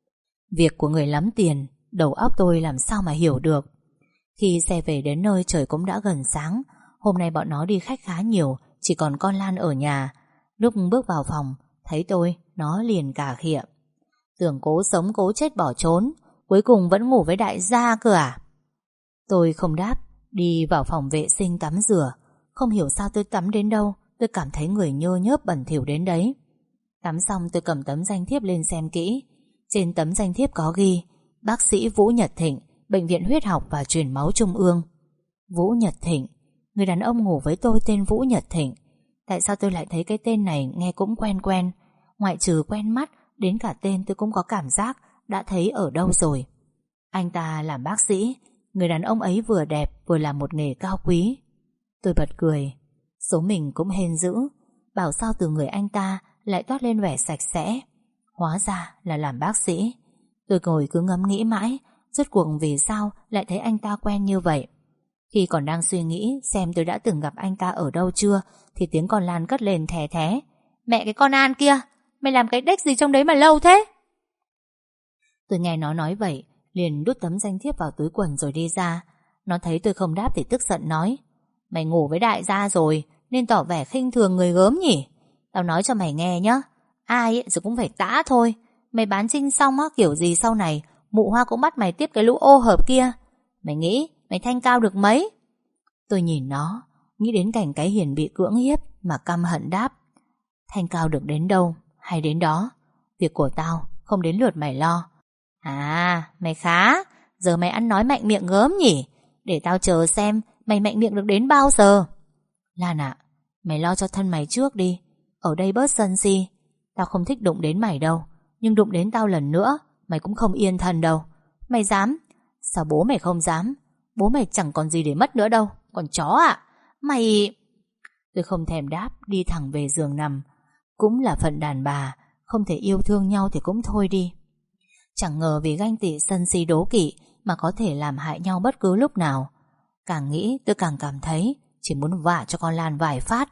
Việc của người lắm tiền, đầu óc tôi làm sao mà hiểu được. Khi xe về đến nơi trời cũng đã gần sáng. Hôm nay bọn nó đi khách khá nhiều, chỉ còn con Lan ở nhà. Lúc bước vào phòng, thấy tôi, nó liền cà khịa: Tưởng cố sống cố chết bỏ trốn, cuối cùng vẫn ngủ với đại gia cơ à? Tôi không đáp, đi vào phòng vệ sinh tắm rửa. Không hiểu sao tôi tắm đến đâu, tôi cảm thấy người nhơ nhớp bẩn thỉu đến đấy. Tắm xong tôi cầm tấm danh thiếp lên xem kỹ. Trên tấm danh thiếp có ghi: Bác sĩ Vũ Nhật Thịnh, Bệnh viện Huyết học và Truyền máu Trung ương. Vũ Nhật Thịnh, người đàn ông ngủ với tôi tên Vũ Nhật Thịnh. Tại sao tôi lại thấy cái tên này nghe cũng quen quen? Ngoại trừ quen mắt, đến cả tên tôi cũng có cảm giác đã thấy ở đâu rồi. Anh ta làm bác sĩ, người đàn ông ấy vừa đẹp vừa làm một nghề cao quý. Tôi bật cười. Số mình cũng hên dữ, bảo sao từ người anh ta lại toát lên vẻ sạch sẽ. Hóa ra là làm bác sĩ. Tôi ngồi cứ ngẫm nghĩ mãi, rốt cuộc vì sao lại thấy anh ta quen như vậy. Khi còn đang suy nghĩ xem tôi đã từng gặp anh ta ở đâu chưa, thì tiếng con Lan cất lên thè thé: Mẹ cái con An kia, mày làm cái đếch gì trong đấy mà lâu thế? Tôi nghe nó nói vậy, liền đút tấm danh thiếp vào túi quần rồi đi ra. Nó thấy tôi không đáp thì tức giận nói: Mày ngủ với đại gia rồi nên tỏ vẻ khinh thường người gớm nhỉ? Tao nói cho mày nghe nhá, ai ấy rồi cũng phải tã thôi. Mày bán Trinh xong á, kiểu gì sau này mụ Hoa cũng bắt mày tiếp cái lũ ô hợp kia. Mày nghĩ mày thanh cao được mấy? Tôi nhìn nó, nghĩ đến cảnh cái Hiền bị cưỡng hiếp mà căm hận đáp: Thanh cao được đến đâu hay đến đó, việc của tao không đến lượt mày lo. À, mày khá, giờ mày ăn nói mạnh miệng gớm nhỉ? Để tao chờ xem mày mạnh miệng được đến bao giờ. Lan ạ, mày lo cho thân mày trước đi, ở đây bớt sân si. Tao không thích đụng đến mày đâu, nhưng đụng đến tao lần nữa mày cũng không yên thân đâu. Mày dám? Sao bố mày không dám? Bố mày chẳng còn gì để mất nữa đâu. Còn chó ạ. Mày... Tôi không thèm đáp, đi thẳng về giường nằm. Cũng là phận đàn bà, không thể yêu thương nhau thì cũng thôi đi. Chẳng ngờ vì ganh tị sân si đố kỵ mà có thể làm hại nhau bất cứ lúc nào. Càng nghĩ tôi càng cảm thấy chỉ muốn vả cho con Lan vài phát.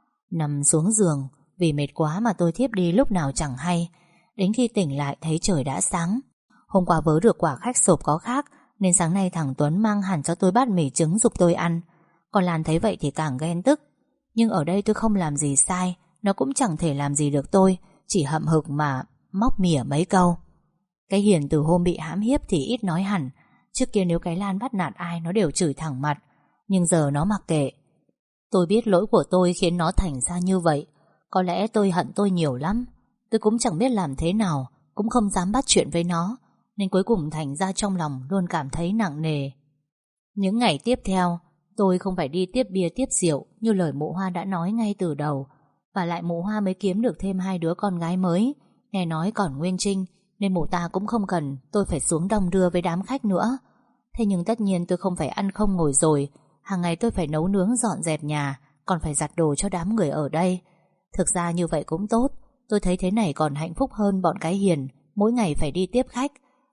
Nằm xuống giường, vì mệt quá mà tôi thiếp đi lúc nào chẳng hay. Đến khi tỉnh lại thấy trời đã sáng. Hôm qua vớ được quả khách sộp có khác, nên sáng nay thằng Tuấn mang hẳn cho tôi bát mì trứng giúp tôi ăn. Còn Lan thấy vậy thì càng ghen tức. Nhưng ở đây tôi không làm gì sai, nó cũng chẳng thể làm gì được tôi, chỉ hậm hực mà móc mỉa mấy câu. Cái Hiền từ hôm bị hãm hiếp thì ít nói hẳn. Trước kia nếu cái Lan bắt nạt ai nó đều chửi thẳng mặt, nhưng giờ nó mặc kệ. Tôi biết lỗi của tôi khiến nó thành ra như vậy. Có lẽ tôi hận tôi nhiều lắm. Tôi cũng chẳng biết làm thế nào, cũng không dám bắt chuyện với nó, nên cuối cùng thành ra trong lòng luôn cảm thấy nặng nề. Những ngày tiếp theo, tôi không phải đi tiếp bia tiếp rượu như lời mụ Hoa đã nói ngay từ đầu. Và lại mụ Hoa mới kiếm được thêm 2 đứa con gái mới, nghe nói còn nguyên trinh, nên mụ ta cũng không cần tôi phải xuống đong đưa với đám khách nữa. Thế nhưng tất nhiên tôi không phải ăn không ngồi rồi. Hàng ngày tôi phải nấu nướng dọn dẹp nhà, còn phải giặt đồ cho đám người ở đây. Thực ra như vậy cũng tốt. Tôi thấy thế này còn hạnh phúc hơn bọn cái Hiền mỗi ngày phải đi tiếp khách.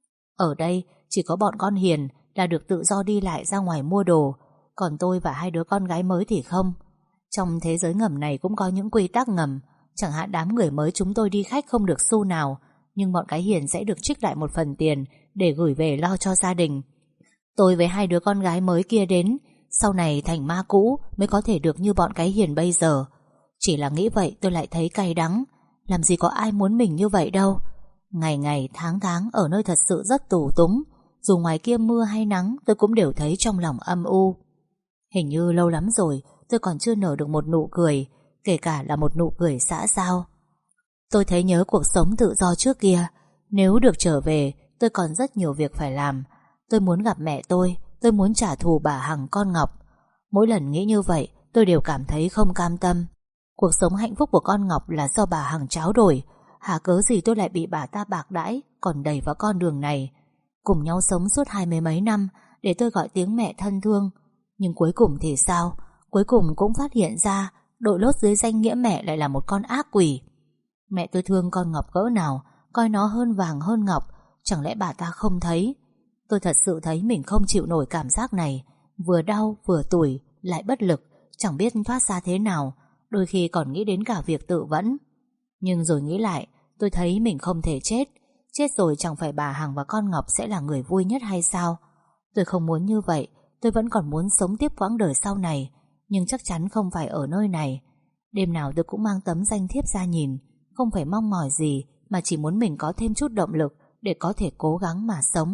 Ở đây chỉ có bọn con Hiền là được tự do đi lại ra ngoài mua đồ, còn tôi và 2 đứa con gái mới thì không. Trong thế giới ngầm này cũng có những quy tắc ngầm. Chẳng hạn đám người mới chúng tôi đi khách không được xu nào, nhưng bọn cái Hiền sẽ được trích lại một phần tiền để gửi về lo cho gia đình. Tôi với 2 đứa con gái mới kia đến, sau này thành ma cũ mới có thể được như bọn cái Hiền bây giờ. Chỉ là nghĩ vậy tôi lại thấy cay đắng. Làm gì có ai muốn mình như vậy đâu. Ngày ngày tháng tháng ở nơi thật sự rất tù túng. Dù ngoài kia mưa hay nắng, tôi cũng đều thấy trong lòng âm u. Hình như lâu lắm rồi tôi còn chưa nở được một nụ cười, kể cả là một nụ cười xã giao. Tôi thấy nhớ cuộc sống tự do trước kia. Nếu được trở về, tôi còn rất nhiều việc phải làm. Tôi muốn gặp mẹ tôi muốn trả thù bà Hằng con Ngọc. Mỗi lần nghĩ như vậy, tôi đều cảm thấy không cam tâm. Cuộc sống hạnh phúc của con Ngọc là do bà Hằng tráo đổi. Hả cớ gì tôi lại bị bà ta bạc đãi, còn đẩy vào con đường này. Cùng nhau sống suốt 20 mấy năm để tôi gọi tiếng mẹ thân thương. Nhưng cuối cùng thì sao? Cuối cùng cũng phát hiện ra đội lốt dưới danh nghĩa mẹ lại là một con ác quỷ. Mẹ tôi thương con Ngọc cỡ nào, coi nó hơn vàng hơn ngọc. Chẳng lẽ bà ta không thấy? Tôi thật sự thấy mình không chịu nổi cảm giác này. Vừa đau vừa tủi, lại bất lực, chẳng biết thoát ra thế nào. Đôi khi còn nghĩ đến cả việc tự vẫn. Nhưng rồi nghĩ lại, tôi thấy mình không thể chết. Chết rồi chẳng phải bà Hằng và con Ngọc sẽ là người vui nhất hay sao? Tôi không muốn như vậy. Tôi vẫn còn muốn sống tiếp quãng đời sau này, nhưng chắc chắn không phải ở nơi này. Đêm nào tôi cũng mang tấm danh thiếp ra nhìn, không phải mong mỏi gì, mà chỉ muốn mình có thêm chút động lực để có thể cố gắng mà sống.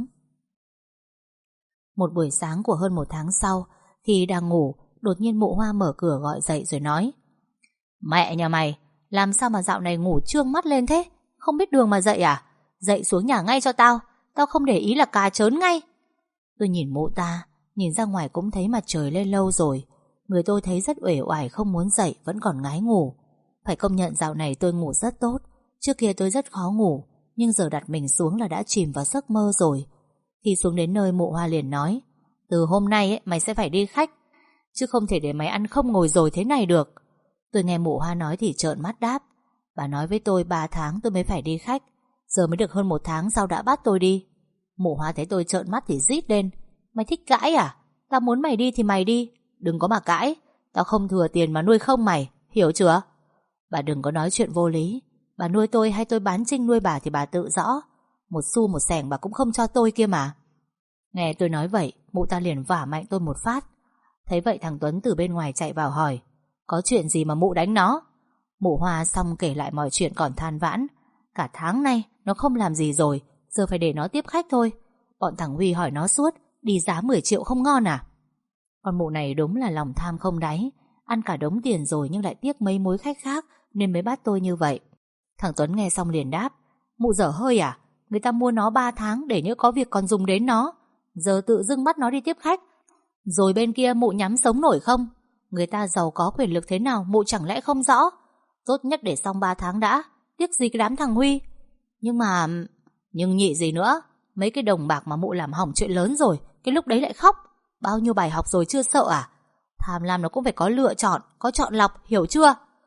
Một buổi sáng của hơn 1 tháng sau, khi đang ngủ, đột nhiên mụ Hoa mở cửa gọi dậy rồi nói: Mẹ nhà mày, làm sao mà dạo này ngủ trương mắt lên thế? Không biết đường mà dậy à? Dậy xuống nhà ngay cho tao. Tao không để ý là cà chớn ngay. Tôi nhìn mụ ta, nhìn ra ngoài cũng thấy mặt trời lên lâu rồi. Người tôi thấy rất uể oải, không muốn dậy, vẫn còn ngái ngủ. Phải công nhận dạo này tôi ngủ rất tốt. Trước kia tôi rất khó ngủ, nhưng giờ đặt mình xuống là đã chìm vào giấc mơ rồi. Khi xuống đến nơi, mụ Hoa liền nói: Từ hôm nay ấy, mày sẽ phải đi khách, chứ không thể để mày ăn không ngồi rồi thế này được. Tôi nghe mụ Hoa nói thì trợn mắt đáp: Bà nói với tôi 3 tháng tôi mới phải đi khách, giờ mới được hơn 1 tháng sao đã bắt tôi đi. Mụ Hoa thấy tôi trợn mắt thì rít lên: Mày thích cãi à? Tao muốn mày đi thì mày đi, đừng có mà cãi. Tao không thừa tiền mà nuôi không mày, hiểu chưa? Bà đừng có nói chuyện vô lý. Bà nuôi tôi hay tôi bán Trinh nuôi bà thì bà tự rõ. Một xu một xẻng bà cũng không cho tôi kia mà. Nghe tôi nói vậy, mụ ta liền vả mạnh tôi một phát. Thấy vậy thằng Tuấn từ bên ngoài chạy vào hỏi: Có chuyện gì mà mụ đánh nó? Mụ Hoa xong kể lại mọi chuyện còn than vãn. Cả tháng nay nó không làm gì rồi, giờ phải để nó tiếp khách thôi. Bọn thằng Huy hỏi nó suốt, đi giá 10 triệu không ngon à? Con mụ này đúng là lòng tham không đáy. Ăn cả đống tiền rồi nhưng lại tiếc mấy mối khách khác, nên mới bắt tôi như vậy. Thằng Tuấn nghe xong liền đáp: Mụ dở hơi à? Người ta mua nó 3 tháng để nhỡ có việc còn dùng đến nó, giờ tự dưng bắt nó đi tiếp khách. Rồi bên kia mụ nhắm sống nổi không? Người ta giàu có quyền lực thế nào mụ chẳng lẽ không rõ? Tốt nhất để xong 3 tháng đã, tiếc gì cái đám thằng Huy. Nhưng nhị gì nữa? Mấy cái đồng bạc mà mụ làm hỏng chuyện lớn rồi, cái lúc đấy lại khóc. Bao nhiêu bài học rồi chưa sợ à? Tham lam nó cũng phải có lựa chọn, có chọn lọc, hiểu chưa?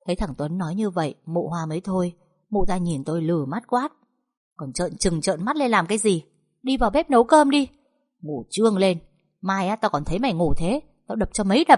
Thấy thằng Tuấn nói như vậy, mụ Hoa mới thôi. Mụ ta nhìn tôi lừ mắt quát: Còn trợn mắt lên làm cái gì? Đi vào bếp nấu cơm đi. Ngủ trương lên, mai á tao còn thấy mày ngủ thế, tao đập cho mấy đập.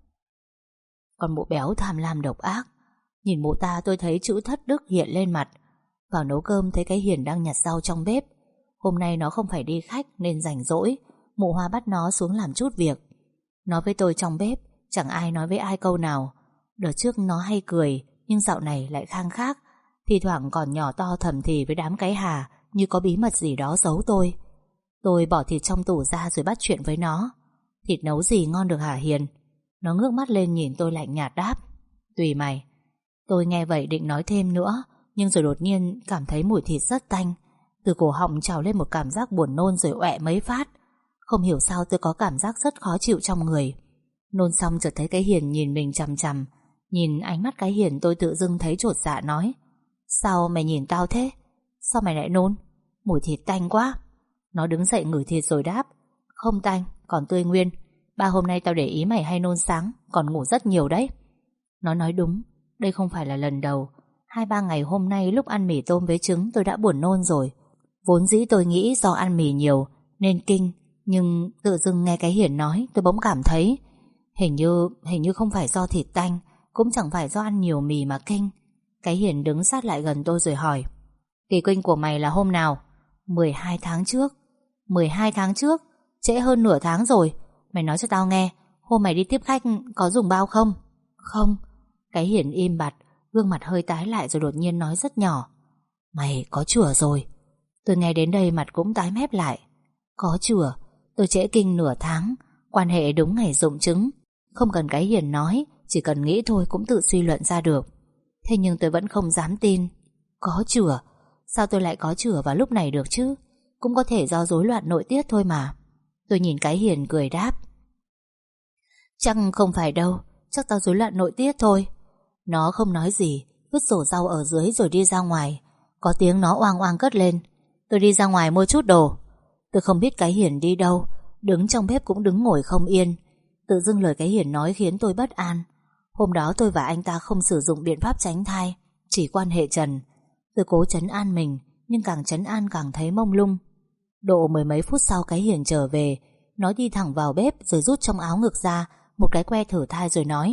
Còn mụ béo tham lam độc ác. Nhìn mụ ta tôi thấy chữ thất đức hiện lên mặt. Vào nấu cơm thấy cái Hiền đang nhặt rau trong bếp. Hôm nay nó không phải đi khách nên rảnh rỗi. Mụ Hoa bắt nó xuống làm chút việc. Nó với tôi trong bếp, chẳng ai nói với ai câu nào. Đợt trước nó hay cười, nhưng dạo này lại khang khác. Thì thoảng còn nhỏ to thầm thì với đám cái hà, như có bí mật gì đó giấu tôi. Tôi bỏ thịt trong tủ ra rồi bắt chuyện với nó. Thịt nấu gì ngon được hả Hiền? Nó ngước mắt lên nhìn tôi lạnh nhạt đáp: Tùy mày. Tôi nghe vậy định nói thêm nữa, nhưng rồi đột nhiên cảm thấy mùi thịt rất tanh. Từ cổ họng trào lên một cảm giác buồn nôn rồi ọe mấy phát. Không hiểu sao tôi có cảm giác rất khó chịu trong người. Nôn xong chợt thấy cái Hiền nhìn mình chằm chằm. Nhìn ánh mắt cái Hiền tôi tự dưng thấy chột dạ nói: Sao mày nhìn tao thế? Sao mày lại nôn? Mùi thịt tanh quá. Nó đứng dậy ngửi thịt rồi đáp: Không tanh, còn tươi nguyên. 3 hôm nay tao để ý mày hay nôn sáng, còn ngủ rất nhiều đấy. Nó nói đúng, đây không phải là lần đầu. 2-3 ngày hôm nay lúc ăn mì tôm với trứng tôi đã buồn nôn rồi. Vốn dĩ tôi nghĩ do ăn mì nhiều nên kinh, nhưng tự dưng nghe cái Hiền nói tôi bỗng cảm thấy hình như không phải do thịt tanh, cũng chẳng phải do ăn nhiều mì mà kinh. Cái Hiền đứng sát lại gần tôi rồi hỏi: Kỳ kinh của mày là hôm nào? 12 tháng trước. 12 tháng trước? Trễ hơn nửa tháng rồi. Mày nói cho tao nghe, hôm mày đi tiếp khách có dùng bao không? Không. Cái Hiền im bặt, gương mặt hơi tái lại rồi đột nhiên nói rất nhỏ: Mày có chữa rồi. Tôi nghe đến đây mặt cũng tái mép lại. Có chữa? Tôi trễ kinh nửa tháng, quan hệ đúng ngày dụng trứng. Không cần cái Hiền nói, chỉ cần nghĩ thôi cũng tự suy luận ra được. Thế nhưng tôi vẫn không dám tin. Có chữa? Sao tôi lại có chữa vào lúc này được chứ? Cũng có thể do rối loạn nội tiết thôi mà. Tôi nhìn cái Hiền cười đáp: Chắc không phải đâu, chắc tao rối loạn nội tiết thôi. Nó không nói gì, vứt rổ rau ở dưới rồi đi ra ngoài. Có tiếng nó oang oang cất lên: Tôi đi ra ngoài mua chút đồ. Tôi không biết cái Hiền đi đâu, đứng trong bếp cũng đứng ngồi không yên. Tự dưng lời cái Hiền nói khiến tôi bất an. Hôm đó tôi và anh ta không sử dụng biện pháp tránh thai, chỉ quan hệ trần. Tôi cố trấn an mình, nhưng càng trấn an càng thấy mông lung. Độ 10 mấy phút sau cái Hiền trở về. Nó đi thẳng vào bếp rồi rút trong áo ngực ra một cái que thử thai rồi nói: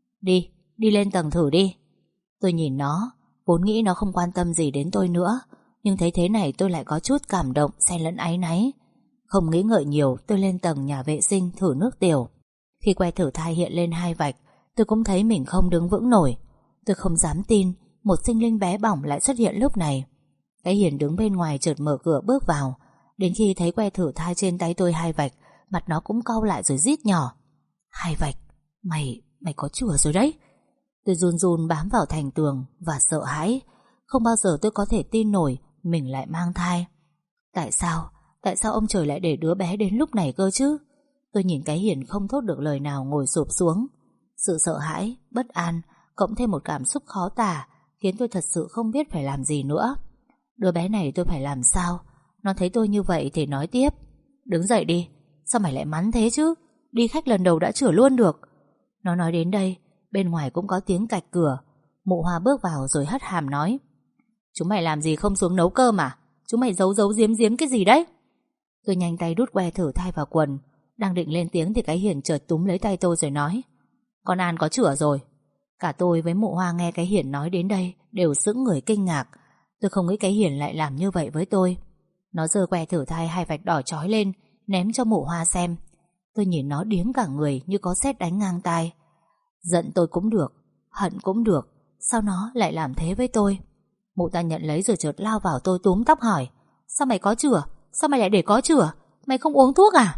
Đi lên tầng thử đi. Tôi nhìn nó, vốn nghĩ nó không quan tâm gì đến tôi nữa, nhưng thấy thế này tôi lại có chút cảm động xen lẫn áy náy. Không nghĩ ngợi nhiều, tôi lên tầng nhà vệ sinh thử nước tiểu. Khi que thử thai hiện lên 2 vạch, tôi cũng thấy mình không đứng vững nổi. Tôi không dám tin một sinh linh bé bỏng lại xuất hiện lúc này. Cái Hiền đứng bên ngoài chợt mở cửa bước vào. Đến khi thấy que thử thai trên tay tôi 2 vạch, mặt nó cũng cau lại rồi rít nhỏ: 2 vạch? Mày có chữa rồi đấy. Tôi run run bám vào thành tường và sợ hãi. Không bao giờ tôi có thể tin nổi mình lại mang thai. Tại sao ông trời lại để đứa bé đến lúc này cơ chứ? Tôi nhìn cái Hiền không thốt được lời nào ngồi xụp xuống. Sự sợ hãi, bất an cộng thêm một cảm xúc khó tả khiến tôi thật sự không biết phải làm gì nữa. Đứa bé này tôi phải làm sao? Nó thấy tôi như vậy thì nói tiếp: Đứng dậy đi. Sao mày lại mắn thế chứ? Đi khách lần đầu đã chữa luôn được. Nó nói đến đây, bên ngoài cũng có tiếng cạch cửa. Mụ Hoa bước vào rồi hất hàm nói: Chúng mày làm gì không xuống nấu cơm à? Chúng mày giấu giếm cái gì đấy? Tôi nhanh tay đút que thử thai vào quần. Đang định lên tiếng thì cái Hiền chợt túm lấy tay tôi rồi nói: Con An có chữa rồi. Cả tôi với mụ Hoa nghe cái Hiền nói đến đây đều sững người kinh ngạc. Tôi không nghĩ cái Hiền lại làm như vậy với tôi. Nó giơ que thử thai 2 vạch đỏ chói lên, ném cho mụ Hoa xem. Tôi nhìn nó điếng cả người như có sét đánh ngang tai. Giận tôi cũng được, hận cũng được, sao nó lại làm thế với tôi? Mụ ta nhận lấy rồi chợt lao vào tôi túm tóc hỏi: Sao mày có chữa? Sao mày lại để có chữa? Mày không uống thuốc à?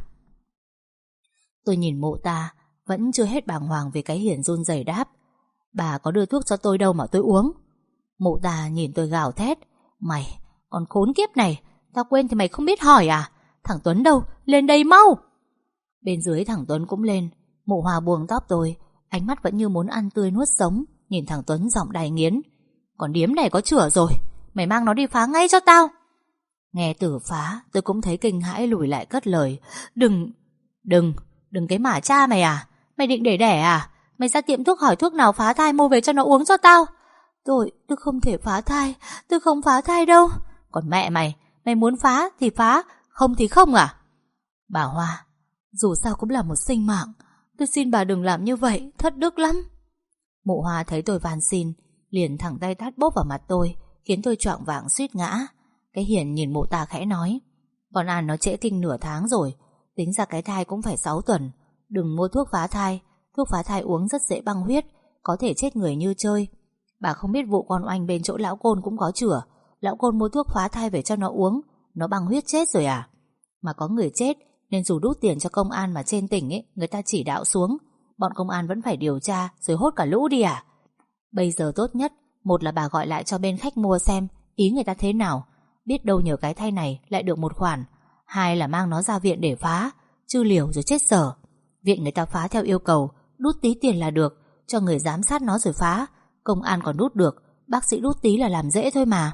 Tôi nhìn mụ ta, vẫn chưa hết bàng hoàng vì cái Hiền run rẩy đáp: Bà có đưa thuốc cho tôi đâu mà tôi uống. Mụ ta nhìn tôi gào thét: Mày, còn khốn kiếp này, tao quên thì mày không biết hỏi à? Thằng Tuấn đâu? Lên đây mau! Bên dưới thằng Tuấn cũng lên. Mụ Hoa buông tóc tôi, ánh mắt vẫn như muốn ăn tươi nuốt sống, nhìn thằng Tuấn giọng đài nghiến: Còn điếm này có chữa rồi, mày mang nó đi phá ngay cho tao. Nghe từ phá, tôi cũng thấy kinh hãi lùi lại cất lời: Đừng cái mả cha mày à? Mày định để đẻ à? Mày ra tiệm thuốc hỏi thuốc nào phá thai mua về cho nó uống cho tao. Tôi không thể phá thai. Tôi không phá thai đâu. Còn mẹ mày, mày muốn phá thì phá, không thì không à? Bà Hoa, dù sao cũng là một sinh mạng, tôi xin bà đừng làm như vậy, thất đức lắm. Mụ Hoa thấy tôi van xin, liền thẳng tay tát bốp vào mặt tôi, khiến tôi choạng váng suýt ngã. Cái Hiền nhìn mụ ta khẽ nói: Con An nó trễ kinh nửa tháng rồi, tính ra cái thai cũng phải 6 tuần. Đừng mua thuốc phá thai. Thuốc phá thai uống rất dễ băng huyết, có thể chết người như chơi. Bà không biết vụ con oanh bên chỗ lão Côn cũng có chữa. Lão Côn mua thuốc phá thai về cho nó uống, nó băng huyết chết rồi à? Mà có người chết nên dù đút tiền cho công an mà trên tỉnh ấy, người ta chỉ đạo xuống, bọn công an vẫn phải điều tra rồi hốt cả lũ đi à? Bây giờ tốt nhất, một là bà gọi lại cho bên khách mua xem ý người ta thế nào, biết đâu nhờ cái thai này lại được một khoản. Hai là mang nó ra viện để phá, chứ liều rồi chết dở. Viện người ta phá theo yêu cầu, đút tí tiền là được, cho người giám sát nó rồi phá. Công an còn đút được, bác sĩ đút tí là làm dễ thôi mà.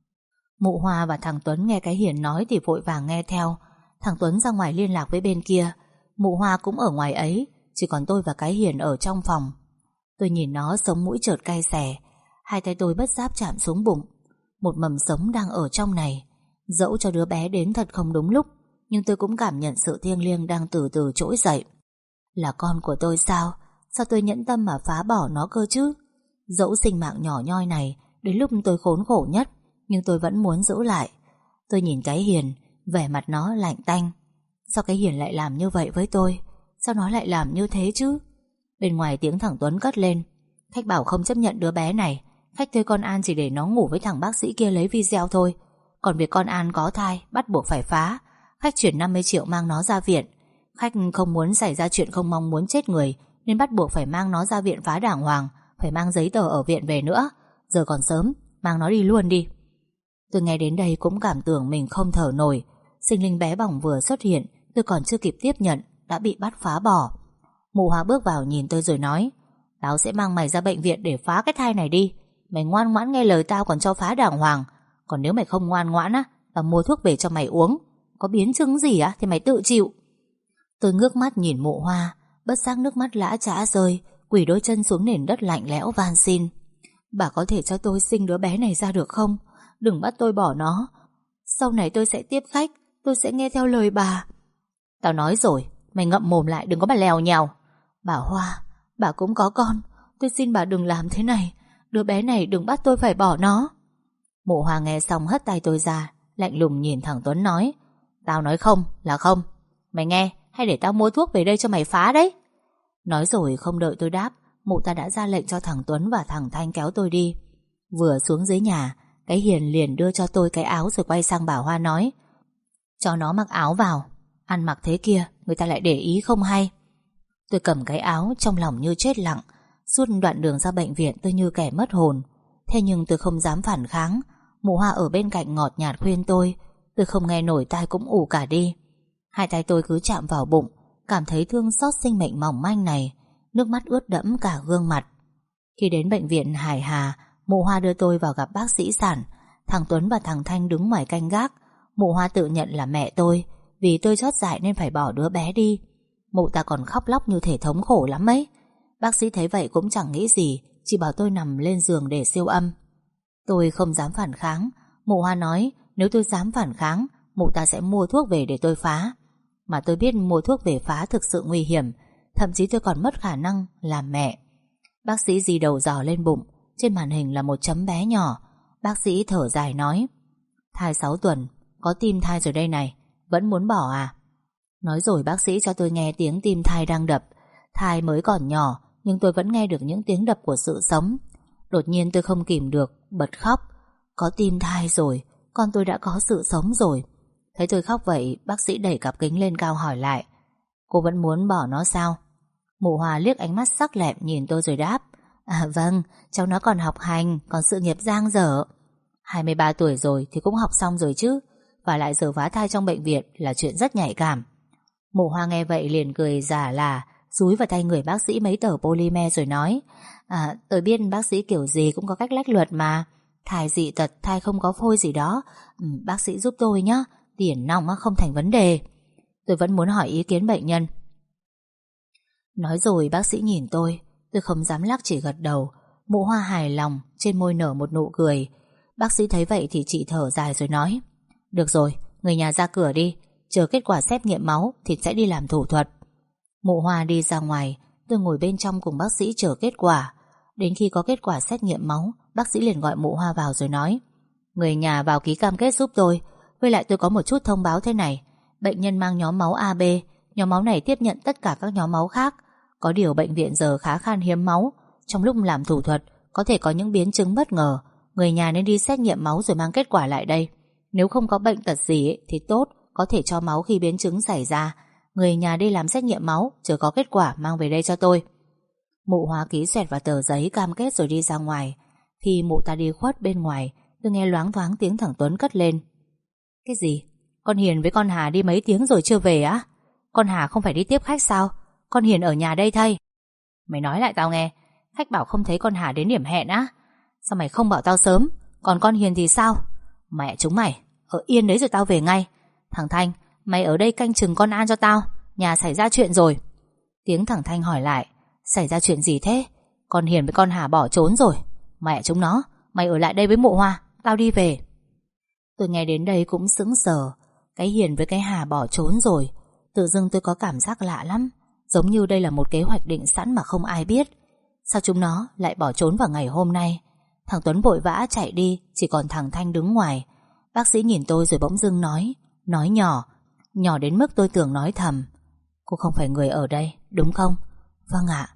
Mụ Hoa và thằng Tuấn nghe cái Hiền nói thì vội vàng nghe theo. Thằng Tuấn ra ngoài liên lạc với bên kia. Mụ Hoa cũng ở ngoài ấy, chỉ còn tôi và cái Hiền ở trong phòng. Tôi nhìn nó sống mũi chợt cay xè. Hai tay tôi bất giác chạm xuống bụng. Một mầm sống đang ở trong này. Dẫu cho đứa bé đến thật không đúng lúc, nhưng tôi cũng cảm nhận sự thiêng liêng đang từ từ trỗi dậy. Là con của tôi sao? Sao tôi nhẫn tâm mà phá bỏ nó cơ chứ? Dẫu sinh mạng nhỏ nhoi này đến lúc tôi khốn khổ nhất, nhưng tôi vẫn muốn giữ lại. Tôi nhìn cái Hiền, vẻ mặt nó lạnh tanh. Sao cái Hiền lại làm như vậy với tôi? Sao nó lại làm như thế chứ? Bên ngoài tiếng thằng Tuấn cất lên: Khách bảo không chấp nhận đứa bé này. Khách thuê con An chỉ để nó ngủ với thằng bác sĩ kia lấy video thôi. Còn việc con An có thai bắt buộc phải phá. Khách chuyển 50 triệu mang nó ra viện. Khách không muốn xảy ra chuyện không mong muốn chết người, nên bắt buộc phải mang nó ra viện phá đàng hoàng. Phải mang giấy tờ ở viện về nữa. Giờ còn sớm, mang nó đi luôn đi. Tôi nghe đến đây cũng cảm tưởng mình không thở nổi. Sinh linh bé bỏng vừa xuất hiện, tôi còn chưa kịp tiếp nhận đã bị bắt phá bỏ. Mụ Hoa bước vào nhìn tôi rồi nói: Tao sẽ mang mày ra bệnh viện để phá cái thai này đi. Mày ngoan ngoãn nghe lời tao còn cho phá đàng hoàng. Còn nếu mày không ngoan ngoãn á, tao mua thuốc về cho mày uống. Có biến chứng gì á thì mày tự chịu. Tôi ngước mắt nhìn mụ Hoa, bất giác nước mắt lã chã rơi, quỳ đôi chân xuống nền đất lạnh lẽo van xin: Bà có thể cho tôi sinh đứa bé này ra được không? Đừng bắt tôi bỏ nó. Sau này tôi sẽ tiếp khách, tôi sẽ nghe theo lời bà. Tao nói rồi, mày ngậm mồm lại, đừng có mà lèo nhèo. Bà Hoa, bà cũng có con, tôi xin bà đừng làm thế này. Đứa bé này đừng bắt tôi phải bỏ nó. Mụ Hoa nghe xong hất tay tôi ra, lạnh lùng nhìn thằng Tuấn nói: Tao nói không là không. Mày nghe, hay để tao mua thuốc về đây cho mày phá đấy. Nói rồi không đợi tôi đáp, mụ ta đã ra lệnh cho thằng Tuấn và thằng Thanh kéo tôi đi. Vừa xuống dưới nhà, cái Hiền liền đưa cho tôi cái áo rồi quay sang bà Hoa nói: Cho nó mặc áo vào. Ăn mặc thế kia người ta lại để ý không hay. Tôi cầm cái áo trong lòng như chết lặng. Suốt đoạn đường ra bệnh viện tôi như kẻ mất hồn. Thế nhưng tôi không dám phản kháng. Mụ Hoa ở bên cạnh ngọt nhạt khuyên tôi không nghe nổi, tai cũng ù cả đi. Hai tay tôi cứ chạm vào bụng, cảm thấy thương xót sinh mệnh mỏng manh này. Nước mắt ướt đẫm cả gương mặt. Khi đến bệnh viện Hải Hà, mụ Hoa đưa tôi vào gặp bác sĩ sản. Thằng Tuấn và thằng Thanh đứng ngoài canh gác. Mụ Hoa tự nhận là mẹ tôi, vì tôi chót dại nên phải bỏ đứa bé đi. Mụ ta còn khóc lóc như thể thống khổ lắm ấy. Bác sĩ thấy vậy cũng chẳng nghĩ gì, chỉ bảo tôi nằm lên giường để siêu âm. Tôi không dám phản kháng. Mụ Hoa nói nếu tôi dám phản kháng, mụ ta sẽ mua thuốc về để tôi phá. Mà tôi biết mua thuốc về phá thực sự nguy hiểm. Thậm chí tôi còn mất khả năng làm mẹ. Bác sĩ ghi đầu dò lên bụng. Trên màn hình là một chấm bé nhỏ. Bác sĩ thở dài nói: Thai 6 tuần, có tim thai rồi đây này. Vẫn muốn bỏ à? Nói rồi bác sĩ cho tôi nghe tiếng tim thai đang đập. Thai mới còn nhỏ, nhưng tôi vẫn nghe được những tiếng đập của sự sống. Đột nhiên tôi không kìm được, bật khóc. Có tim thai rồi, con tôi đã có sự sống rồi. Thấy tôi khóc vậy, bác sĩ đẩy cặp kính lên cao hỏi lại: Cô vẫn muốn bỏ nó sao? Mụ Hòa liếc ánh mắt sắc lẹm nhìn tôi rồi đáp: Vâng, cháu nó còn học hành, còn sự nghiệp dang dở. 23 tuổi rồi thì cũng học xong rồi chứ. Và lại giờ phá thai trong bệnh viện là chuyện rất nhạy cảm. Mụ Hoa nghe vậy liền cười giả là, dúi vào tay người bác sĩ mấy tờ polymer rồi nói: Tôi biết bác sĩ kiểu gì cũng có cách lách luật mà. Thai dị tật, thai không có phôi gì đó, bác sĩ giúp tôi nhé. Tiền nong không thành vấn đề. Tôi vẫn muốn hỏi ý kiến bệnh nhân. Nói rồi bác sĩ nhìn tôi Tôi không dám lắc, chỉ gật đầu. Mụ Hoa hài lòng, trên môi nở một nụ cười. Bác sĩ thấy vậy thì chị thở dài rồi nói: Được rồi, người nhà ra cửa đi, chờ kết quả xét nghiệm máu thì sẽ đi làm thủ thuật. Mụ Hoa đi ra ngoài, tôi ngồi bên trong cùng bác sĩ chờ kết quả. Đến khi có kết quả xét nghiệm máu, bác sĩ liền gọi mụ Hoa vào rồi nói: Người nhà vào ký cam kết giúp tôi. Với lại tôi có một chút thông báo thế này. Bệnh nhân mang nhóm máu AB. Nhóm máu này tiếp nhận tất cả các nhóm máu khác. Có điều bệnh viện giờ khá khan hiếm máu. Trong lúc làm thủ thuật có thể có những biến chứng bất ngờ. Người nhà nên đi xét nghiệm máu rồi mang kết quả lại đây. Nếu không có bệnh tật gì thì tốt, có thể cho máu khi biến chứng xảy ra. Người nhà đi làm xét nghiệm máu, chờ có kết quả mang về đây cho tôi. Mụ Hoa ký xoẹt vào tờ giấy cam kết rồi đi ra ngoài. Khi mụ ta đi khuất bên ngoài, tôi nghe loáng thoáng tiếng thằng Tuấn cất lên: Cái gì? Con Hiền với con Hà đi mấy tiếng rồi chưa về á? Con Hà không phải đi tiếp khách sao? Con Hiền ở nhà đây thay. Mày nói lại tao nghe. Khách bảo không thấy con Hà đến điểm hẹn á. Sao mày không bảo tao sớm? Còn con Hiền thì sao? Mẹ chúng mày, ở yên đấy rồi tao về ngay. Thằng Thanh, mày ở đây canh chừng con An cho tao. Nhà xảy ra chuyện rồi. Tiếng thằng Thanh hỏi lại: Xảy ra chuyện gì thế? Con Hiền với con Hà bỏ trốn rồi. Mẹ chúng nó, mày ở lại đây với mụ Hoa, tao đi về. Tôi nghe đến đây cũng sững sờ. Cái Hiền với cái Hà bỏ trốn rồi. Tự dưng tôi có cảm giác lạ lắm. Giống như đây là một kế hoạch định sẵn mà không ai biết. Sao chúng nó lại bỏ trốn vào ngày hôm nay? Thằng Tuấn vội vã chạy đi, chỉ còn thằng Thanh đứng ngoài. Bác sĩ nhìn tôi rồi bỗng dưng nói nhỏ. Nhỏ đến mức tôi tưởng nói thầm: Cô không phải người ở đây, đúng không? Vâng ạ.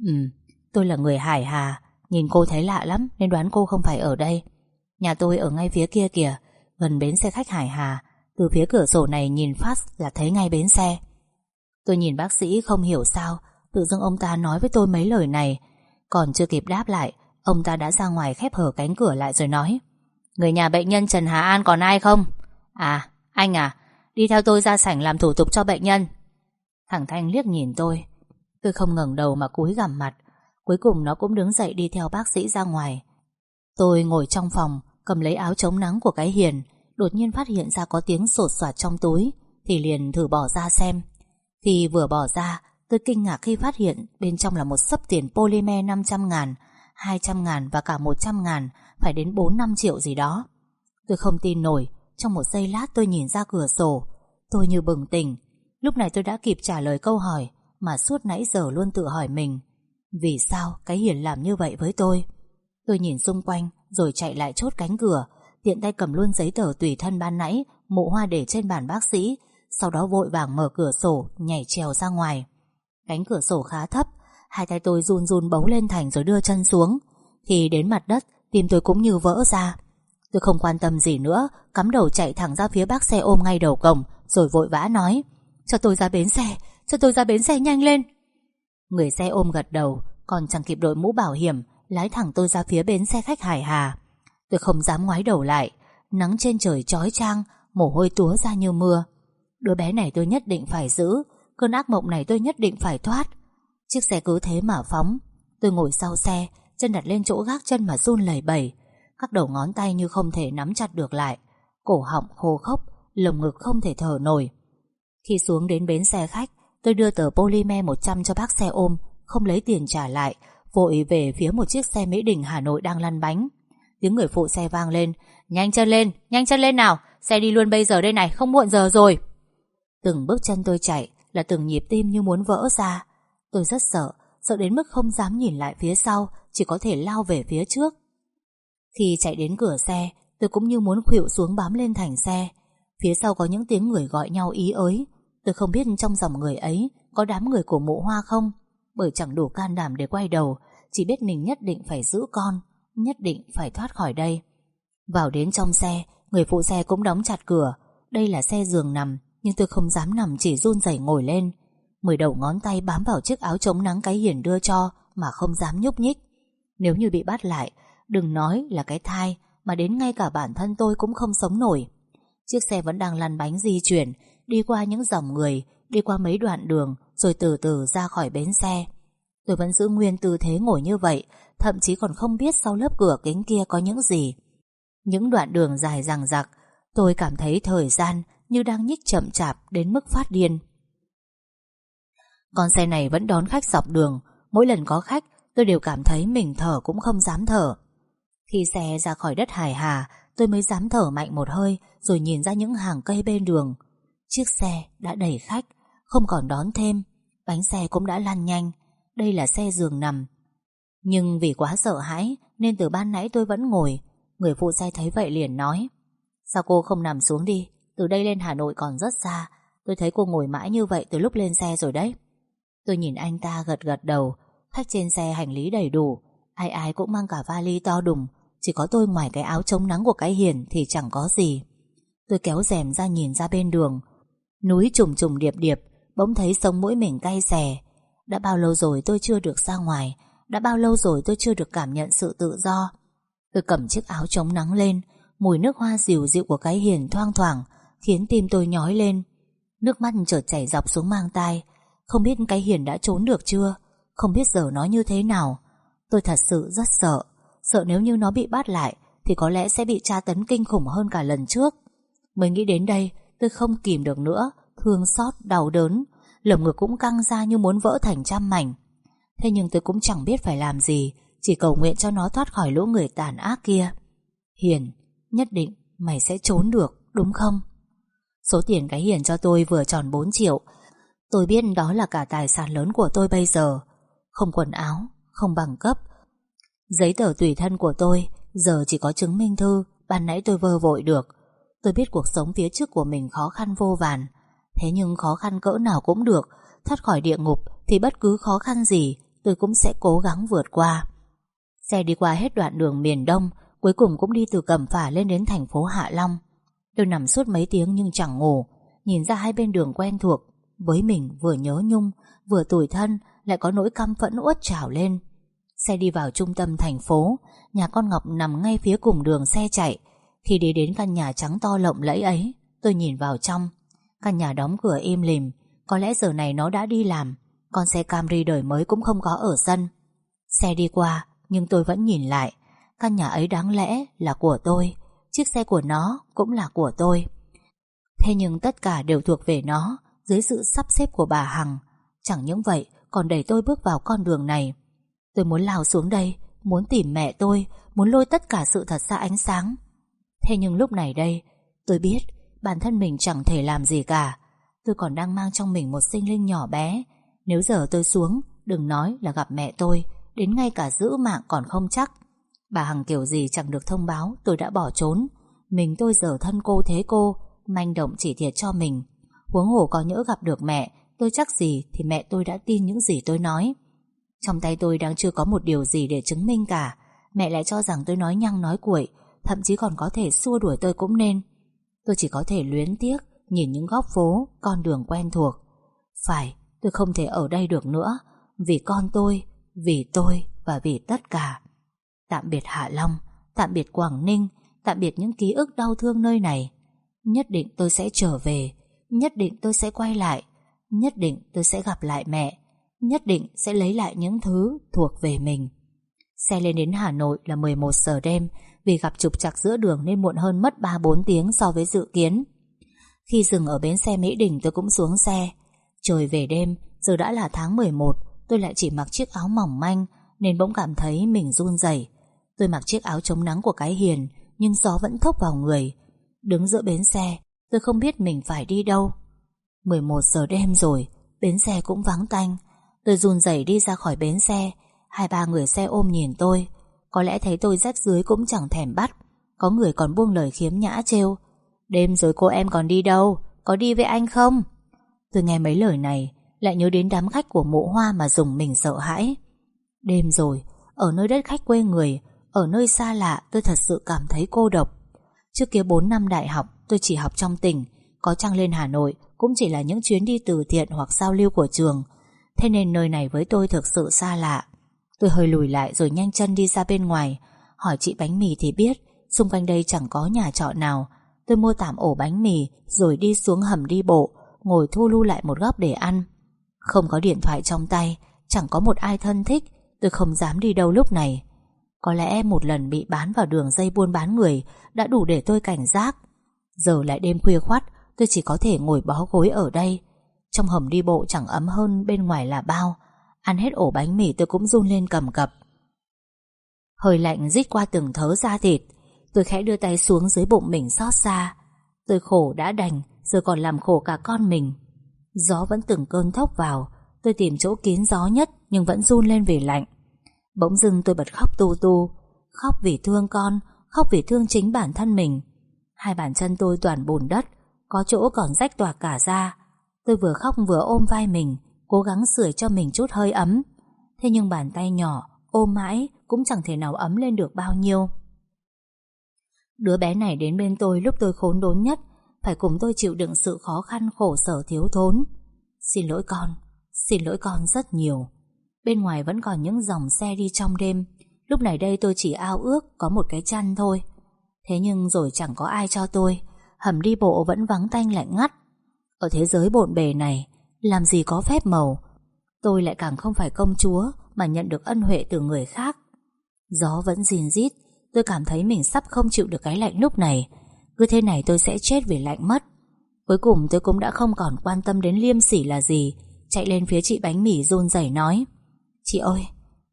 Tôi là người Hải Hà. Nhìn cô thấy lạ lắm nên đoán cô không phải ở đây. Nhà tôi ở ngay phía kia kìa, gần bến xe khách Hải Hà. Từ phía cửa sổ này nhìn phát là thấy ngay bến xe. Tôi nhìn bác sĩ không hiểu sao tự dưng ông ta nói với tôi mấy lời này. Còn chưa kịp đáp lại, ông ta đã ra ngoài khép hờ cánh cửa lại rồi nói: Người nhà bệnh nhân Trần Hà An còn ai không? À, anh à, đi theo tôi ra sảnh làm thủ tục cho bệnh nhân. Thằng Thanh liếc nhìn tôi. Tôi không ngẩng đầu mà cúi gằm mặt. Cuối cùng nó cũng đứng dậy đi theo bác sĩ ra ngoài. Tôi ngồi trong phòng, cầm lấy áo chống nắng của cái Hiền. Đột nhiên phát hiện ra có tiếng sột soạt trong túi, thì liền thử bỏ ra xem. Khi vừa bỏ ra, tôi kinh ngạc khi phát hiện bên trong là một xấp tiền polymer 500.000, 200.000 và cả 100.000, phải đến 4-5 triệu gì đó. Tôi không tin nổi. Trong một giây lát tôi nhìn ra cửa sổ. Tôi như bừng tỉnh. Lúc này tôi đã kịp trả lời câu hỏi mà suốt nãy giờ luôn tự hỏi mình: vì sao cái Hiền làm như vậy với tôi? Tôi nhìn xung quanh rồi chạy lại chốt cánh cửa, tiện tay cầm luôn giấy tờ tùy thân ban nãy mụ Hoa để trên bàn bác sĩ. Sau đó vội vàng mở cửa sổ, nhảy trèo ra ngoài. Cánh cửa sổ khá thấp, hai tay tôi run run bấu lên thành rồi đưa chân xuống. Thì đến mặt đất, tim tôi cũng như vỡ ra. Tôi không quan tâm gì nữa, cắm đầu chạy thẳng ra phía bác xe ôm ngay đầu cổng, rồi vội vã nói: Cho tôi ra bến xe, cho tôi ra bến xe nhanh lên. Người xe ôm gật đầu, còn chẳng kịp đội mũ bảo hiểm, lái thẳng tôi ra phía bến xe khách Hải Hà. Tôi không dám ngoái đầu lại. Nắng trên trời chói chang, mồ hôi túa ra như mưa. Đứa bé này tôi nhất định phải giữ. Cơn ác mộng này tôi nhất định phải thoát. Chiếc xe cứ thế mà phóng. Tôi ngồi sau xe, chân đặt lên chỗ gác chân mà run lẩy bẩy. Các đầu ngón tay như không thể nắm chặt được lại. Cổ họng khô khốc, lồng ngực không thể thở nổi. Khi xuống đến bến xe khách, tôi đưa tờ polymer 100 cho bác xe ôm, không lấy tiền trả lại, vội về phía một chiếc xe Mỹ Đình Hà Nội đang lăn bánh. Tiếng người phụ xe vang lên: nhanh chân lên nào, xe đi luôn bây giờ đây này, không muộn giờ rồi. Từng bước chân tôi chạy là từng nhịp tim như muốn vỡ ra. Tôi rất sợ đến mức không dám nhìn lại phía sau, chỉ có thể lao về phía trước. Khi chạy đến cửa xe, tôi cũng như muốn khuỵu xuống bám lên thành xe. Phía sau có những tiếng người gọi nhau ý ới. Tôi không biết trong dòng người ấy có đám người của mụ Hoa không, bởi chẳng đủ can đảm để quay đầu. Chỉ biết mình nhất định phải giữ con, nhất định phải thoát khỏi đây. Vào đến trong xe, người phụ xe cũng đóng chặt cửa. Đây là xe giường nằm, nhưng tôi không dám nằm, chỉ run rẩy ngồi lên. 10 đầu ngón tay bám vào chiếc áo chống nắng cái Hiền đưa cho mà không dám nhúc nhích. Nếu như bị bắt lại, đừng nói là cái thai, mà đến ngay cả bản thân tôi cũng không sống nổi. Chiếc xe vẫn đang lăn bánh di chuyển, đi qua những dòng người, đi qua mấy đoạn đường, rồi từ từ ra khỏi bến xe. Tôi vẫn giữ nguyên tư thế ngồi như vậy, thậm chí còn không biết sau lớp cửa kính kia có những gì. Những đoạn đường dài dằng dặc, tôi cảm thấy thời gian như đang nhích chậm chạp đến mức phát điên. Con xe này vẫn đón khách dọc đường. Mỗi lần có khách, tôi đều cảm thấy mình thở cũng không dám thở. Khi xe ra khỏi đất Hải Hà, tôi mới dám thở mạnh một hơi, rồi nhìn ra những hàng cây bên đường. Chiếc xe đã đầy khách, không còn đón thêm. Bánh xe cũng đã lăn nhanh. Đây là xe giường nằm. Nhưng vì quá sợ hãi nên từ ban nãy tôi vẫn ngồi. Người phụ xe thấy vậy liền nói: sao cô không nằm xuống đi? Từ đây lên Hà Nội còn rất xa. Tôi thấy cô ngồi mãi như vậy từ lúc lên xe rồi đấy. Tôi nhìn anh ta gật gật đầu. Khách trên xe hành lý đầy đủ, ai ai cũng mang cả vali to đùng. Chỉ có tôi ngoài cái áo chống nắng của cái Hiền thì chẳng có gì. Tôi kéo rèm ra nhìn ra bên đường. Núi trùng trùng điệp điệp, bỗng thấy sống mũi mình cay xè. Đã bao lâu rồi tôi chưa được ra ngoài, đã bao lâu rồi tôi chưa được cảm nhận sự tự do. Tôi cầm chiếc áo chống nắng lên. Mùi nước hoa dịu dịu của cái Hiền thoang thoảng khiến tim tôi nhói lên. Nước mắt chợt chảy dọc xuống mang tai. Không biết cái Hiền đã trốn được chưa, không biết giờ nó như thế nào. Tôi thật sự rất sợ. Sợ nếu như nó bị bắt lại thì có lẽ sẽ bị tra tấn kinh khủng hơn cả lần trước. Mới nghĩ đến đây tôi không kìm được nữa, thương xót, đau đớn. Lồng ngực cũng căng ra như muốn vỡ thành trăm mảnh. Thế nhưng tôi cũng chẳng biết phải làm gì, chỉ cầu nguyện cho nó thoát khỏi lũ người tàn ác kia. Hiền, nhất định mày sẽ trốn được, đúng không? Số tiền cái Hiền cho tôi vừa tròn 4 triệu. Tôi biết đó là cả tài sản lớn của tôi bây giờ. Không quần áo, không bằng cấp, giấy tờ tùy thân của tôi giờ chỉ có chứng minh thư ban nãy tôi vơ vội được. Tôi biết cuộc sống phía trước của mình khó khăn vô vàn. Thế nhưng khó khăn cỡ nào cũng được. Thoát khỏi địa ngục thì bất cứ khó khăn gì tôi cũng sẽ cố gắng vượt qua. Xe đi qua hết đoạn đường miền Đông, cuối cùng cũng đi từ Cẩm Phả lên đến thành phố Hạ Long. Tôi nằm suốt mấy tiếng nhưng chẳng ngủ. Nhìn ra hai bên đường quen thuộc, với mình vừa nhớ nhung, vừa tủi thân, lại có nỗi căm phẫn uất trào lên. Xe đi vào trung tâm thành phố. Nhà con Ngọc nằm ngay phía cùng đường xe chạy. Khi đi đến căn nhà trắng to lộng lẫy ấy, tôi nhìn vào trong. Căn nhà đóng cửa im lìm. Có lẽ giờ này nó đã đi làm. Con xe Camry đời mới cũng không có ở sân. Xe đi qua nhưng tôi vẫn nhìn lại. Căn nhà ấy đáng lẽ là của tôi. Chiếc xe của nó cũng là của tôi. Thế nhưng tất cả đều thuộc về nó dưới sự sắp xếp của bà Hằng. Chẳng những vậy còn đẩy tôi bước vào con đường này. Tôi muốn lao xuống đây, muốn tìm mẹ tôi, muốn lôi tất cả sự thật ra ánh sáng. Thế nhưng lúc này đây, tôi biết bản thân mình chẳng thể làm gì cả. Tôi còn đang mang trong mình một sinh linh nhỏ bé. Nếu giờ tôi xuống, đừng nói là gặp mẹ tôi, đến ngay cả giữ mạng còn không chắc. Bà Hằng kiểu gì chẳng được thông báo tôi đã bỏ trốn. Mình tôi giờ thân cô thế cô, manh động chỉ thiệt cho mình. Huống hồ có nhỡ gặp được mẹ, tôi chắc gì thì mẹ tôi đã tin những gì tôi nói. Trong tay tôi đang chưa có một điều gì để chứng minh cả. Mẹ lại cho rằng tôi nói nhăng nói cuội, thậm chí còn có thể xua đuổi tôi cũng nên. Tôi chỉ có thể luyến tiếc nhìn những góc phố, con đường quen thuộc. Phải, tôi không thể ở đây được nữa. Vì con tôi, vì tôi và vì tất cả. Tạm biệt Hạ Long, tạm biệt Quảng Ninh, tạm biệt những ký ức đau thương nơi này. Nhất định tôi sẽ trở về. Nhất định tôi sẽ quay lại. Nhất định tôi sẽ gặp lại mẹ. Nhất định sẽ lấy lại những thứ thuộc về mình. Xe lên đến Hà Nội là 11 giờ đêm. Vì gặp trục trặc giữa đường nên muộn hơn mất 3-4 tiếng so với dự kiến. Khi dừng ở bến xe Mỹ Đình tôi cũng xuống xe. Trời về đêm, giờ đã là tháng 11. Tôi lại chỉ mặc chiếc áo mỏng manh nên bỗng cảm thấy mình run rẩy. Tôi mặc chiếc áo chống nắng của cái Hiền, nhưng gió vẫn thốc vào người. Đứng giữa bến xe, tôi không biết mình phải đi đâu. 11 giờ đêm rồi, bến xe cũng vắng tanh. Tôi run rẩy đi ra khỏi bến xe. 2-3 người xe ôm nhìn tôi. Có lẽ thấy tôi rách rưới cũng chẳng thèm bắt. Có người còn buông lời khiếm nhã trêu: đêm rồi cô em còn đi đâu? Có đi với anh không? Tôi nghe mấy lời này lại nhớ đến đám khách của Mộ Hoa mà rùng mình sợ hãi. Đêm rồi, ở nơi đất khách quê người, ở nơi xa lạ, tôi thật sự cảm thấy cô độc. Trước kia 4 năm đại học tôi chỉ học trong tỉnh, có chăng lên Hà Nội cũng chỉ là những chuyến đi từ thiện hoặc giao lưu của trường. Thế nên nơi này với tôi thực sự xa lạ. Tôi hơi lùi lại rồi nhanh chân đi ra bên ngoài. Hỏi chị bánh mì thì biết xung quanh đây chẳng có nhà trọ nào. Tôi mua tạm ổ bánh mì rồi đi xuống hầm đi bộ, ngồi thu lu lại một góc để ăn. Không có điện thoại trong tay, chẳng có một ai thân thích. Tôi không dám đi đâu lúc này. Có lẽ một lần bị bán vào đường dây buôn bán người đã đủ để tôi cảnh giác. Giờ lại đêm khuya khoắt, tôi chỉ có thể ngồi bó gối ở đây. Trong hầm đi bộ chẳng ấm hơn bên ngoài là bao. Ăn hết ổ bánh mì tôi cũng run lên cầm cập. Hơi lạnh rít qua từng thớ da thịt. Tôi khẽ đưa tay xuống dưới bụng mình xót xa. Tôi khổ đã đành, giờ còn làm khổ cả con mình. Gió vẫn từng cơn thốc vào. Tôi tìm chỗ kín gió nhất nhưng vẫn run lên vì lạnh. Bỗng dưng tôi bật khóc tu tu. Khóc vì thương con, khóc vì thương chính bản thân mình. Hai bàn chân tôi toàn bùn đất, có chỗ còn rách toạc cả ra. Tôi vừa khóc vừa ôm vai mình, cố gắng sưởi cho mình chút hơi ấm. Thế nhưng bàn tay nhỏ ôm mãi cũng chẳng thể nào ấm lên được bao nhiêu. Đứa bé này đến bên tôi lúc tôi khốn đốn nhất, phải cùng tôi chịu đựng sự khó khăn khổ sở thiếu thốn. Xin lỗi con rất nhiều. Bên ngoài vẫn còn những dòng xe đi trong đêm. Lúc này đây tôi chỉ ao ước có một cái chăn thôi. Thế nhưng rồi chẳng có ai cho tôi. Hầm đi bộ vẫn vắng tanh lạnh ngắt. Ở thế giới bộn bề này, làm gì có phép màu. Tôi lại càng không phải công chúa mà nhận được ân huệ từ người khác. Gió vẫn rìn rít. Tôi cảm thấy mình sắp không chịu được cái lạnh lúc này. Cứ thế này tôi sẽ chết vì lạnh mất. Cuối cùng tôi cũng đã không còn quan tâm đến liêm sỉ là gì. Chạy lên phía chị bánh mì run rẩy nói: Chị ơi,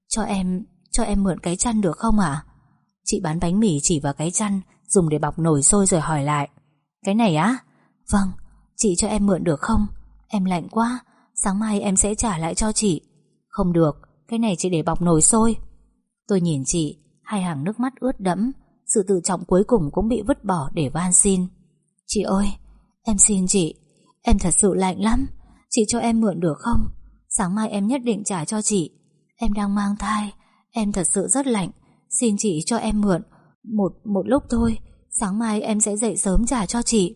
cho em mượn cái chăn được không ạ? Chị bán bánh mì chỉ vào cái chăn dùng để bọc nồi xôi rồi hỏi lại: Cái này á? Vâng, chị cho em mượn được không? Em lạnh quá, sáng mai em sẽ trả lại cho chị. Không được, cái này chỉ để bọc nồi xôi. Tôi nhìn chị, hai hàng nước mắt ướt đẫm. Sự tự trọng cuối cùng cũng bị vứt bỏ để van xin: Chị ơi, em xin chị, em thật sự lạnh lắm. Chị cho em mượn được không? Sáng mai em nhất định trả cho chị. Em đang mang thai, em thật sự rất lạnh. Xin chị cho em mượn một lúc thôi. Sáng mai em sẽ dậy sớm trả cho chị.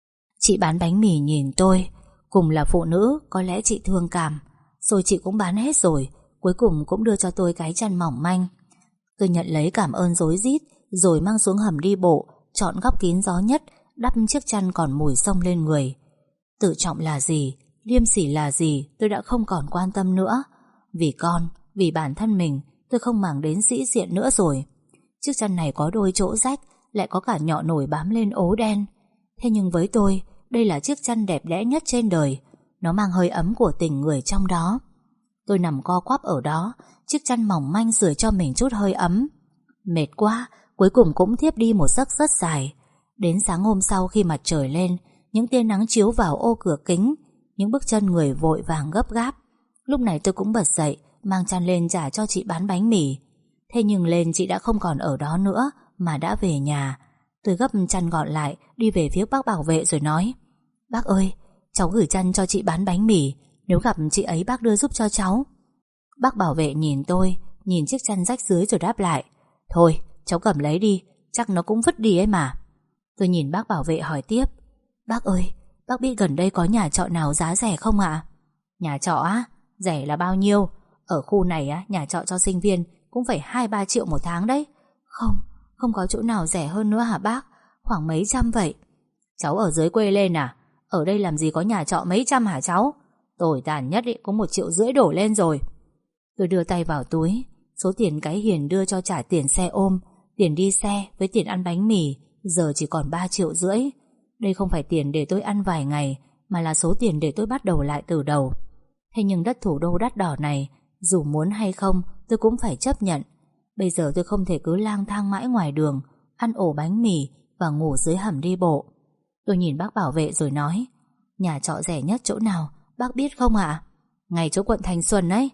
Chị bán bánh mì nhìn tôi. Cùng là phụ nữ, có lẽ chị thương cảm. Rồi chị cũng bán hết rồi. Cuối cùng cũng đưa cho tôi cái chăn mỏng manh. Tôi nhận lấy cảm ơn rối rít, rồi mang xuống hầm đi bộ, chọn góc kín gió nhất, đắp chiếc chăn còn mùi xông lên người. Tự trọng là gì, liêm sỉ là gì, tôi đã không còn quan tâm nữa. Vì con, vì bản thân mình, tôi không màng đến sĩ diện nữa rồi. Chiếc chăn này có đôi chỗ rách, lại có cả nhọ nổi bám lên ố đen. Thế nhưng với tôi, đây là chiếc chăn đẹp đẽ nhất trên đời. Nó mang hơi ấm của tình người trong đó. Tôi nằm co quắp ở đó, chiếc chăn mỏng manh sưởi cho mình chút hơi ấm. Mệt quá, cuối cùng cũng thiếp đi một giấc rất dài. Đến sáng hôm sau khi mặt trời lên, những tia nắng chiếu vào ô cửa kính, những bước chân người vội vàng gấp gáp. Lúc này tôi cũng bật dậy, mang chăn lên trả cho chị bán bánh mì. Thế nhưng lên chị đã không còn ở đó nữa, mà đã về nhà. Tôi gấp chăn gọn lại, đi về phía bác bảo vệ rồi nói: Bác ơi, cháu gửi chăn cho chị bán bánh mì, nếu gặp chị ấy bác đưa giúp cho cháu. Bác bảo vệ nhìn tôi, nhìn chiếc chăn rách dưới rồi đáp lại: Thôi, cháu cầm lấy đi, chắc nó cũng vứt đi ấy mà. Tôi nhìn bác bảo vệ hỏi tiếp: Bác ơi, bác biết gần đây có nhà trọ nào giá rẻ không ạ? Nhà trọ á? Rẻ là bao nhiêu? Ở khu này á, nhà trọ cho sinh viên cũng phải 2-3 triệu một tháng đấy. Không có chỗ nào rẻ hơn nữa hả bác? Khoảng mấy trăm vậy. Cháu ở dưới quê lên à? Ở đây làm gì có nhà trọ mấy trăm hả cháu? Tồi tàn nhất ý, có 1,5 triệu đổ lên rồi. Tôi đưa tay vào túi. Số tiền cái Hiền đưa cho trả tiền xe ôm, tiền đi xe với tiền ăn bánh mì giờ chỉ còn 3,5 triệu. Đây không phải tiền để tôi ăn vài ngày, mà là số tiền để tôi bắt đầu lại từ đầu. Thế nhưng đất thủ đô đắt đỏ này, dù muốn hay không tôi cũng phải chấp nhận. Bây giờ tôi không thể cứ lang thang mãi ngoài đường, ăn ổ bánh mì và ngủ dưới hầm đi bộ. Tôi nhìn bác bảo vệ rồi nói: Nhà trọ rẻ nhất chỗ nào, bác biết không ạ? Ngay chỗ quận Thanh Xuân ấy.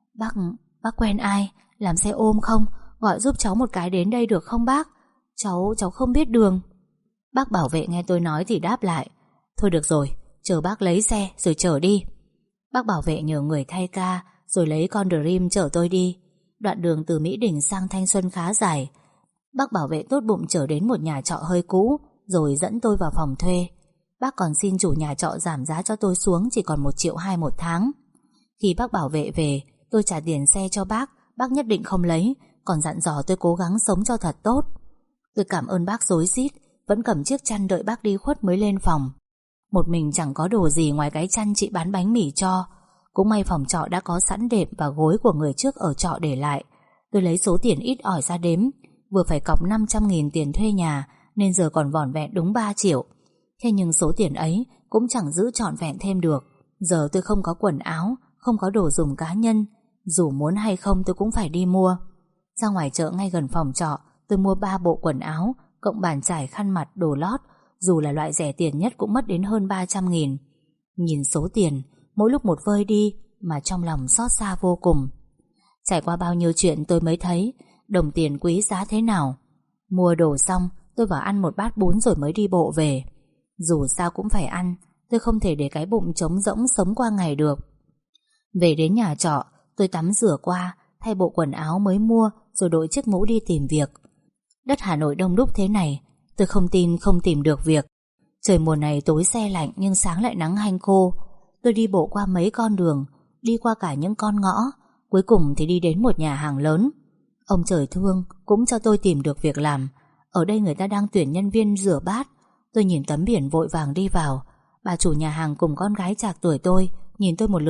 Bác quen ai làm xe ôm không? Gọi giúp cháu một cái đến đây được không bác? Cháu không biết đường. Bác bảo vệ nghe tôi nói thì đáp lại: Thôi được rồi, chờ bác lấy xe rồi chở đi. Bác bảo vệ nhờ người thay ca rồi lấy con Dream chở tôi đi. Đoạn đường từ Mỹ Đình sang Thanh Xuân khá dài. Bác bảo vệ tốt bụng chở đến một nhà trọ hơi cũ, rồi dẫn tôi vào phòng thuê. Bác còn xin chủ nhà trọ giảm giá cho tôi xuống chỉ còn 1,2 triệu một tháng. Khi bác bảo vệ về, tôi trả tiền xe cho bác nhất định không lấy, còn dặn dò tôi cố gắng sống cho thật tốt. Tôi cảm ơn bác rối rít, vẫn cầm chiếc chăn đợi bác đi khuất mới lên phòng. Một mình chẳng có đồ gì ngoài cái chăn chị bán bánh mì cho. Cũng may phòng trọ đã có sẵn đệm và gối của người trước ở trọ để lại. Tôi lấy số tiền ít ỏi ra đếm, vừa phải cọc 500.000 tiền thuê nhà, nên giờ còn vỏn vẹn đúng 3 triệu. Thế nhưng số tiền ấy cũng chẳng giữ trọn vẹn thêm được. Giờ tôi không có quần áo, không có đồ dùng cá nhân, Dù muốn hay không tôi cũng phải đi mua. Ra ngoài chợ ngay gần phòng trọ, tôi mua 3 bộ quần áo, cộng bàn chải, khăn mặt, đồ lót. Dù là loại rẻ tiền nhất cũng mất đến hơn 300.000. Nhìn số tiền, mỗi lúc một vơi đi mà trong lòng xót xa vô cùng. Trải qua bao nhiêu chuyện tôi mới thấy đồng tiền quý giá thế nào. Mua đồ xong, tôi vào ăn một bát bún rồi mới đi bộ về. Dù sao cũng phải ăn, tôi không thể để cái bụng trống rỗng sống qua ngày được. Về đến nhà trọ, tôi tắm rửa qua, thay bộ quần áo mới mua rồi đội chiếc mũ đi tìm việc. Đất Hà Nội đông đúc thế này, tôi không tin không tìm được việc. Trời mùa này tối se lạnh nhưng sáng lại nắng hanh khô. Tôi đi bộ qua mấy con đường, đi qua cả những con ngõ, cuối cùng thì đi đến một nhà hàng lớn. Ông trời thương cũng cho tôi tìm được việc làm. Ở đây người ta đang tuyển nhân viên rửa bát. Tôi nhìn tấm biển vội vàng đi vào. Bà chủ nhà hàng cùng con gái trạc tuổi tôi nhìn tôi một lượt